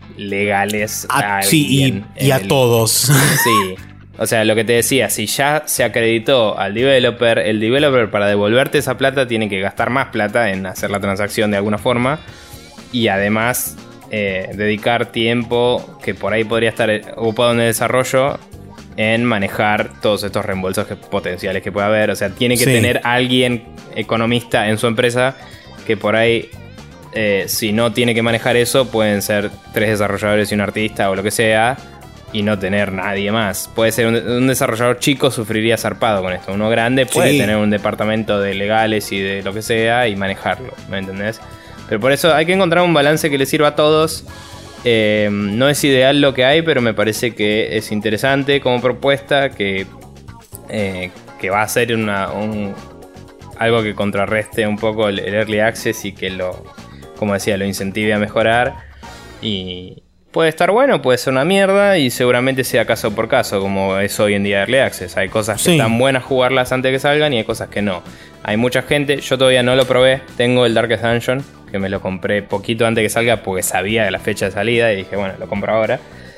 legales a, a sí, y, y a el, todos. Sí. O sea, lo que te decía, si ya se acreditó al developer, el developer para devolverte esa plata tiene que gastar más plata en hacer la transacción de alguna forma y además eh, dedicar tiempo que por ahí podría estar ocupado en el desarrollo en manejar todos estos reembolsos que, potenciales que pueda haber. O sea, tiene que sí. tener alguien economista en su empresa que por ahí, eh, si no tiene que manejar eso, pueden ser tres desarrolladores y un artista o lo que sea, y no tener nadie más. Puede ser un, un desarrollador chico sufriría zarpado con esto. Uno grande puede sí. tener un departamento de legales y de lo que sea y manejarlo, ¿me entendés? Pero por eso hay que encontrar un balance que le sirva a todos. Eh, no es ideal lo que hay, pero me parece que es interesante como propuesta, que, eh, que va a ser una, un, algo que contrarreste un poco el, el Early Access y que lo, como decía, lo incentive a mejorar. Y puede estar bueno, puede ser una mierda y seguramente sea caso por caso, como es hoy en día Early Access. Hay cosas que sí. están buenas jugarlas antes de que salgan y hay cosas que no. Hay mucha gente, yo todavía no lo probé, tengo el Darkest Dungeon, que me lo compré poquito antes de que salga porque sabía de la fecha de salida y dije, bueno, lo compro ahora.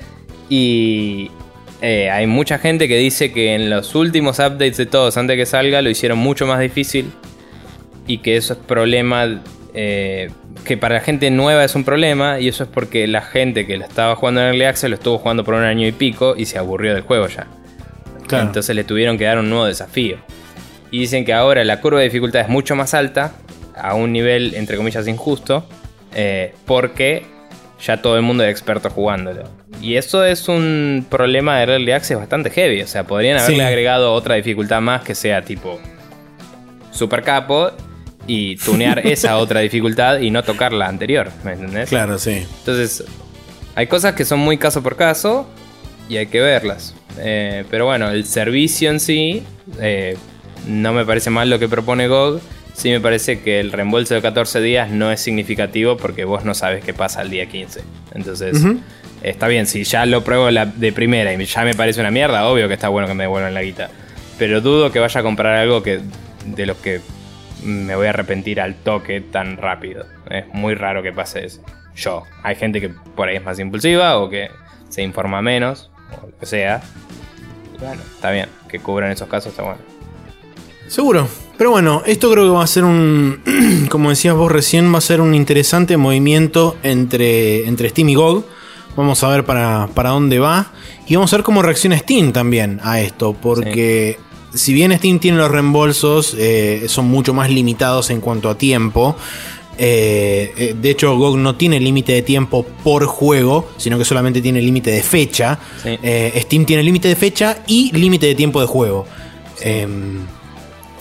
Y eh, hay mucha gente que dice que en los últimos updates de todos antes de que salga lo hicieron mucho más difícil y que eso es problema... Eh, que para la gente nueva es un problema, y eso es porque la gente que lo estaba jugando en Early Access lo estuvo jugando por un año y pico y se aburrió del juego ya. Claro. Entonces le tuvieron que dar un nuevo desafío. Y dicen que ahora la curva de dificultad es mucho más alta, a un nivel entre comillas injusto, eh, porque ya todo el mundo es experto jugándolo. Y eso es un problema de Early Access bastante heavy. O sea, podrían haberle sí. agregado otra dificultad más que sea tipo super capo y tunear esa otra dificultad y no tocar la anterior, ¿me entendés? Claro, sí. Entonces, hay cosas que son muy caso por caso y hay que verlas. Eh, pero bueno, el servicio en sí, eh, no me parece mal lo que propone G O G. Sí me parece que el reembolso de catorce días no es significativo porque vos no sabes qué pasa el día quince. Entonces, uh-huh. está bien, si ya lo pruebo la de primera y ya me parece una mierda, obvio que está bueno que me devuelvan la guita. Pero dudo que vaya a comprar algo que de los que me voy a arrepentir al toque tan rápido. Es muy raro que pase eso. Yo. Hay gente que por ahí es más impulsiva o que se informa menos o lo que sea. Y bueno, está bien. Que cubran esos casos está bueno. Seguro. Pero bueno, esto creo que va a ser un... como decías vos recién, va a ser un interesante movimiento entre, entre Steam y G O G. Vamos a ver para, para dónde va. Y vamos a ver cómo reacciona Steam también a esto. Porque... Sí. Si bien Steam tiene los reembolsos, eh, son mucho más limitados en cuanto a tiempo. Eh, de hecho, G O G no tiene límite de tiempo por juego, sino que solamente tiene límite de fecha. Sí. Eh, Steam tiene límite de fecha y límite de tiempo de juego. Sí. Eh,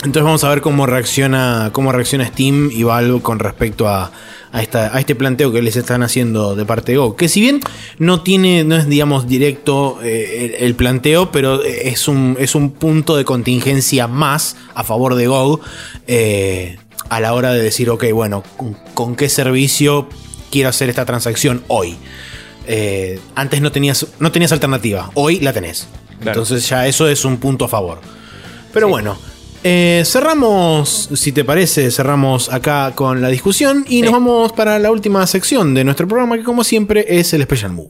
Entonces vamos a ver cómo reacciona, cómo reacciona Steam y Valve con respecto a, a, esta, a este planteo que les están haciendo de parte de G O G. Que si bien no tiene, no es digamos directo eh, el, el planteo, pero es un, es un punto de contingencia más a favor de G O G eh, a la hora de decir, ok, bueno, ¿con, con qué servicio quiero hacer esta transacción hoy? Eh, antes no tenías, no tenías alternativa, hoy la tenés. Claro. Entonces ya eso es un punto a favor. Pero sí. bueno, eh, cerramos, si te parece, cerramos acá con la discusión y sí. nos vamos para la última sección de nuestro programa, que como siempre es el Special Move.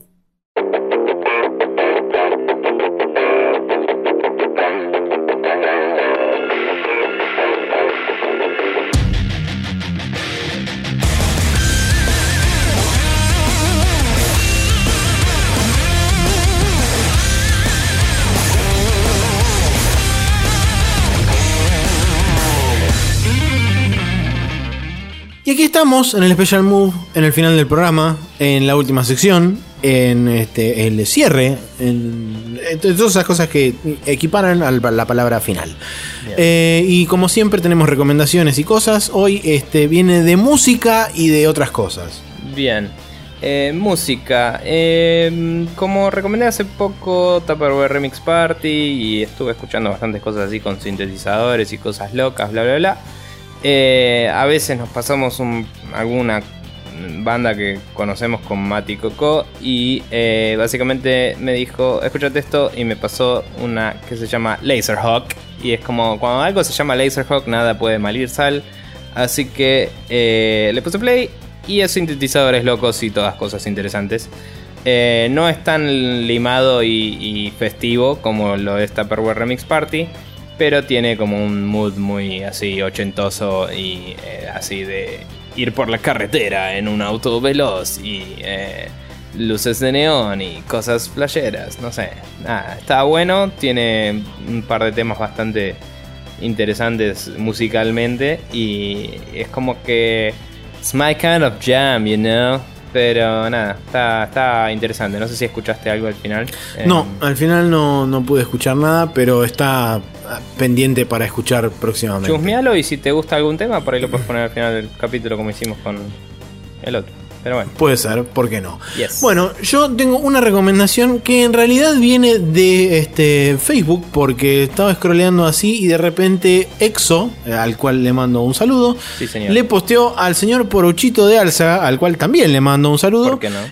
Y aquí estamos en el Special Move, en el final del programa, en la última sección, en este, el cierre, en, en todas esas cosas que equiparan a la palabra final. Eh, y como siempre tenemos recomendaciones y cosas. Hoy este, viene de música y de otras cosas. Bien, eh, música. Eh, como recomendé hace poco Tupperware Remix Party y estuve escuchando bastantes cosas así con sintetizadores y cosas locas, bla bla bla. Eh, a veces nos pasamos un, alguna banda que conocemos con Mati Coco y eh, básicamente me dijo, escúchate esto, y me pasó una que se llama Laserhawk, y es como cuando algo se llama Laserhawk nada puede mal ir sal, así que eh, le puse play y es sintetizadores locos y todas cosas interesantes. Eh, no es tan limado y, y festivo como lo de Tupperware Remix Party, pero tiene como un mood muy así ochentoso y eh, así de ir por la carretera en un auto veloz y eh, luces de neón y cosas playeras, no sé. Nada, está bueno, tiene un par de temas bastante interesantes musicalmente y es como que it's my kind of jam, you know. Pero nada, está, está interesante. No sé si escuchaste algo al final. No, eh, al final no, no pude escuchar nada, pero está pendiente para escuchar próximamente. Chusmealo y si te gusta algún tema, por ahí lo puedes poner al final del capítulo como hicimos con el otro. Pero bueno. Puede ser, ¿por qué no? Yes. Bueno, yo tengo una recomendación que en realidad viene de este Facebook, porque estaba scrolleando así y de repente Exo, al cual le mando un saludo, sí, señor, le posteó al señor Poruchito de Alza, al cual también le mando un saludo. ¿Por qué no?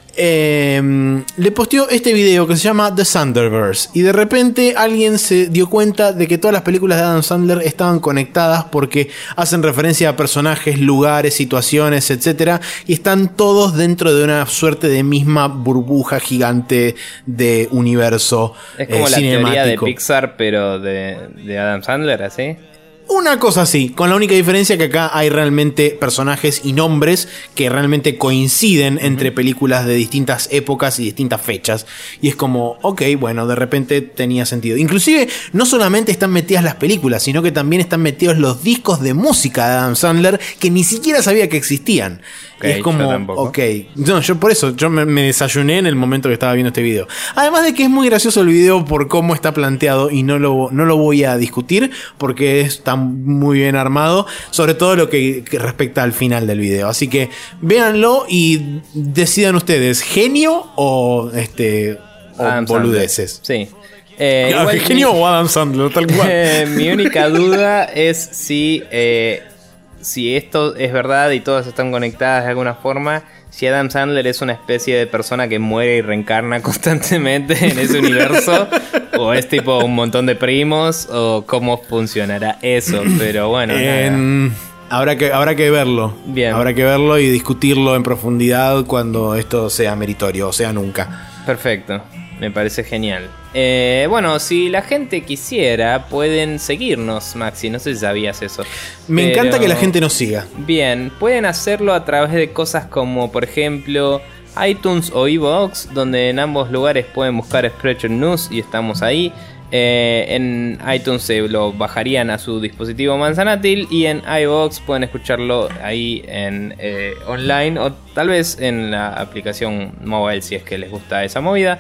Eh, le posteó este video que se llama The Sandlerverse y de repente alguien se dio cuenta de que todas las películas de Adam Sandler estaban conectadas porque hacen referencia a personajes, lugares, situaciones, etcétera, y están todos dentro de una suerte de misma burbuja gigante de universo es como eh, la cinemático. Teoría de Pixar, pero de, de Adam Sandler, ¿así? Una cosa así, con la única diferencia que acá hay realmente personajes y nombres que realmente coinciden uh-huh. entre películas de distintas épocas y distintas fechas. Y es como, ok, bueno, de repente tenía sentido. Inclusive, no solamente están metidas las películas, sino que también están metidos los discos de música de Adam Sandler que ni siquiera sabía que existían. Okay, y es como, ok, no, yo por eso, yo me, me desayuné en el momento que estaba viendo este video. Además de que es muy gracioso el video por cómo está planteado y no lo, no lo voy a discutir porque está muy bien armado, sobre todo lo que, que respecta al final del video. Así que véanlo y decidan ustedes, genio o este o Adam boludeces. Sandler. Sí. Eh, claro, igual genio mi, o Adam Sandler, tal cual. Eh, mi única duda es si eh, si esto es verdad y todas están conectadas de alguna forma, si Adam Sandler es una especie de persona que muere y reencarna constantemente en ese universo, o es tipo un montón de primos, o cómo funcionará eso, pero bueno, en... nada. Habrá que, habrá que verlo. Bien. Habrá que verlo y discutirlo en profundidad cuando esto sea meritorio, o sea, nunca. Perfecto. Me parece genial. Eh, bueno, si la gente quisiera, pueden seguirnos, Maxi. No sé si sabías eso. Me pero... encanta que la gente nos siga. Bien, pueden hacerlo a través de cosas como, por ejemplo, iTunes o iVoox, donde en ambos lugares pueden buscar Spreadshirt News y estamos ahí. Eh, en iTunes se lo bajarían a su dispositivo manzanátil y en iVoox pueden escucharlo ahí en eh, online o tal vez en la aplicación mobile si es que les gusta esa movida.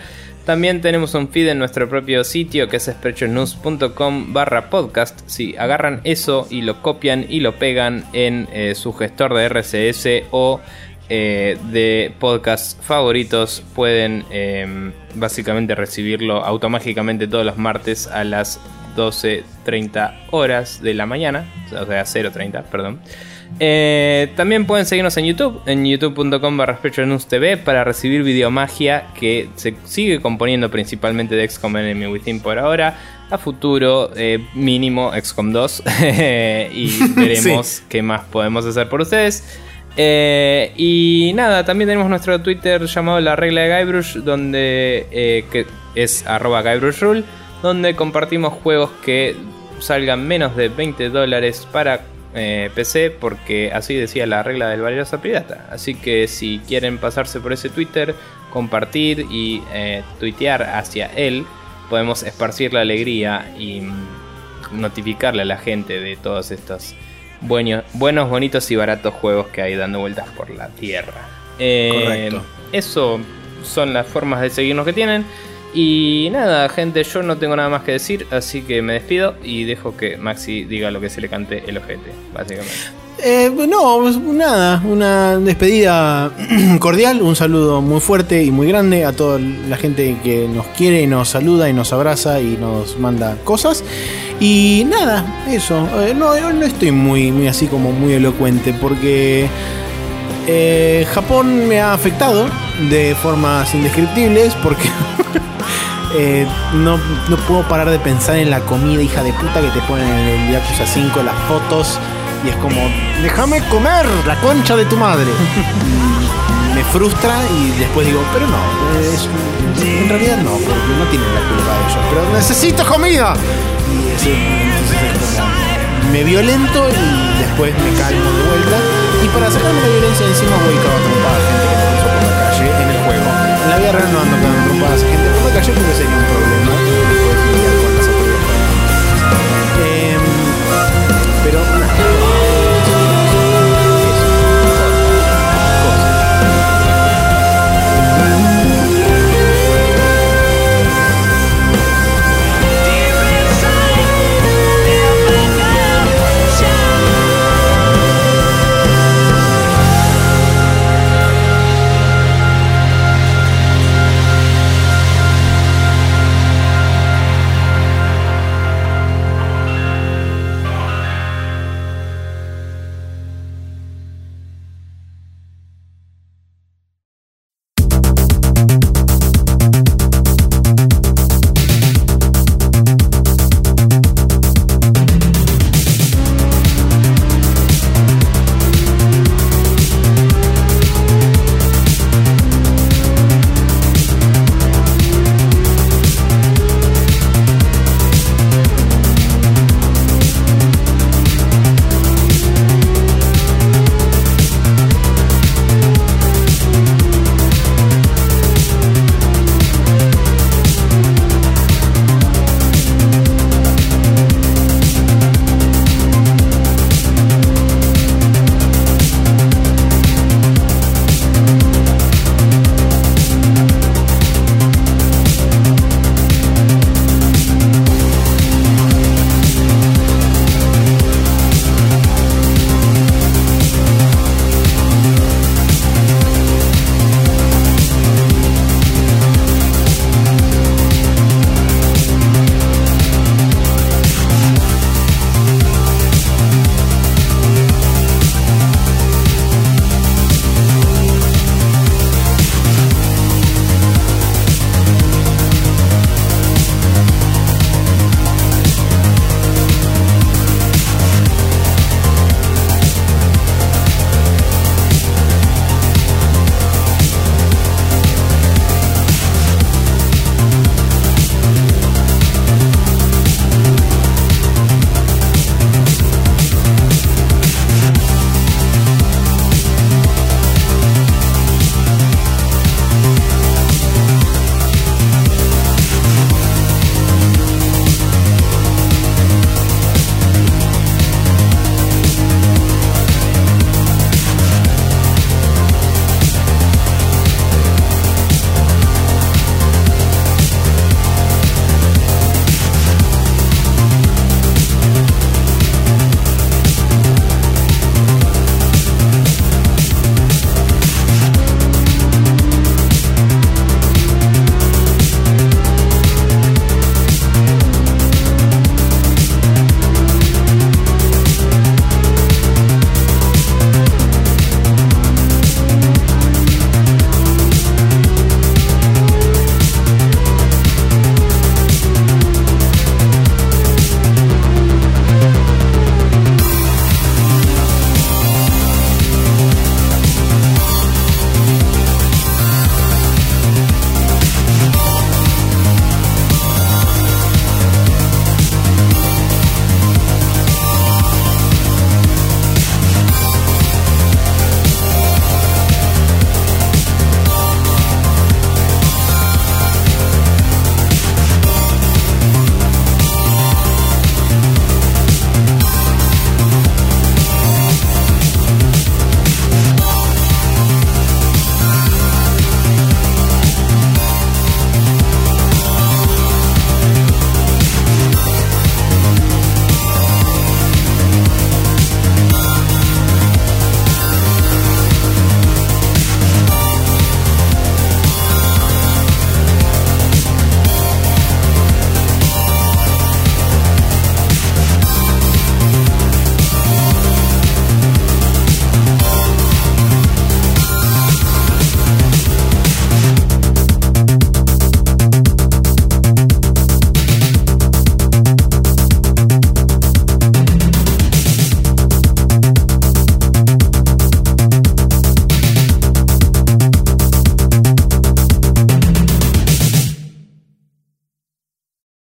También tenemos un feed en nuestro propio sitio que es sprechonews.com barra podcast. Si agarran eso y lo copian y lo pegan en eh, su gestor de R S S o eh, de podcast favoritos, pueden eh, básicamente recibirlo automáticamente todos los martes a las doce treinta horas de la mañana, o sea, cero treinta, perdón. Eh, también pueden seguirnos en YouTube, en youtube.com barra SprechoNewsTV para recibir videomagia que se sigue componiendo principalmente de X COM Enemy Within por ahora. A futuro, eh, mínimo X COM dos y veremos sí. qué más podemos hacer por ustedes. Eh, y nada, también tenemos nuestro Twitter llamado La Regla de Guybrush, donde eh, que es arroba GuybrushRule, donde compartimos juegos que salgan menos de veinte dólares para eh, P C, porque así decía la regla del valioso pirata. Así que si quieren pasarse por ese Twitter, compartir y eh, tuitear hacia él, podemos esparcir la alegría y mm, notificarle a la gente de todos estos buenos, buenos, bonitos y baratos juegos que hay dando vueltas por la tierra. Eh, Correcto. Eso son las formas de seguirnos que tienen. Y nada, gente, yo no tengo nada más que decir, así que me despido y dejo que Maxi diga lo que se le cante el ojete, básicamente. Eh, no, nada, una despedida cordial, un saludo muy fuerte y muy grande a toda la gente que nos quiere y nos saluda y nos abraza y nos manda cosas. Y nada, eso, eh, no, no estoy muy, muy así como muy elocuente porque eh, Japón me ha afectado de formas indescriptibles porque... Eh, no, no puedo parar de pensar en la comida hija de puta que te ponen en el Yakuza cinco, las fotos, y es como, déjame comer la concha de tu madre. Me frustra y después digo, pero no, es, en realidad no, porque no tienen la culpa de ellos, pero necesito comida. Y ese, entonces es como, me violento y después me calmo de vuelta, y para sacarme la violencia encima voy a trompar a gente que me puso por la calle en el juego. En la vida real no ando cagando trompadas a gente por la calle porque sería un problema.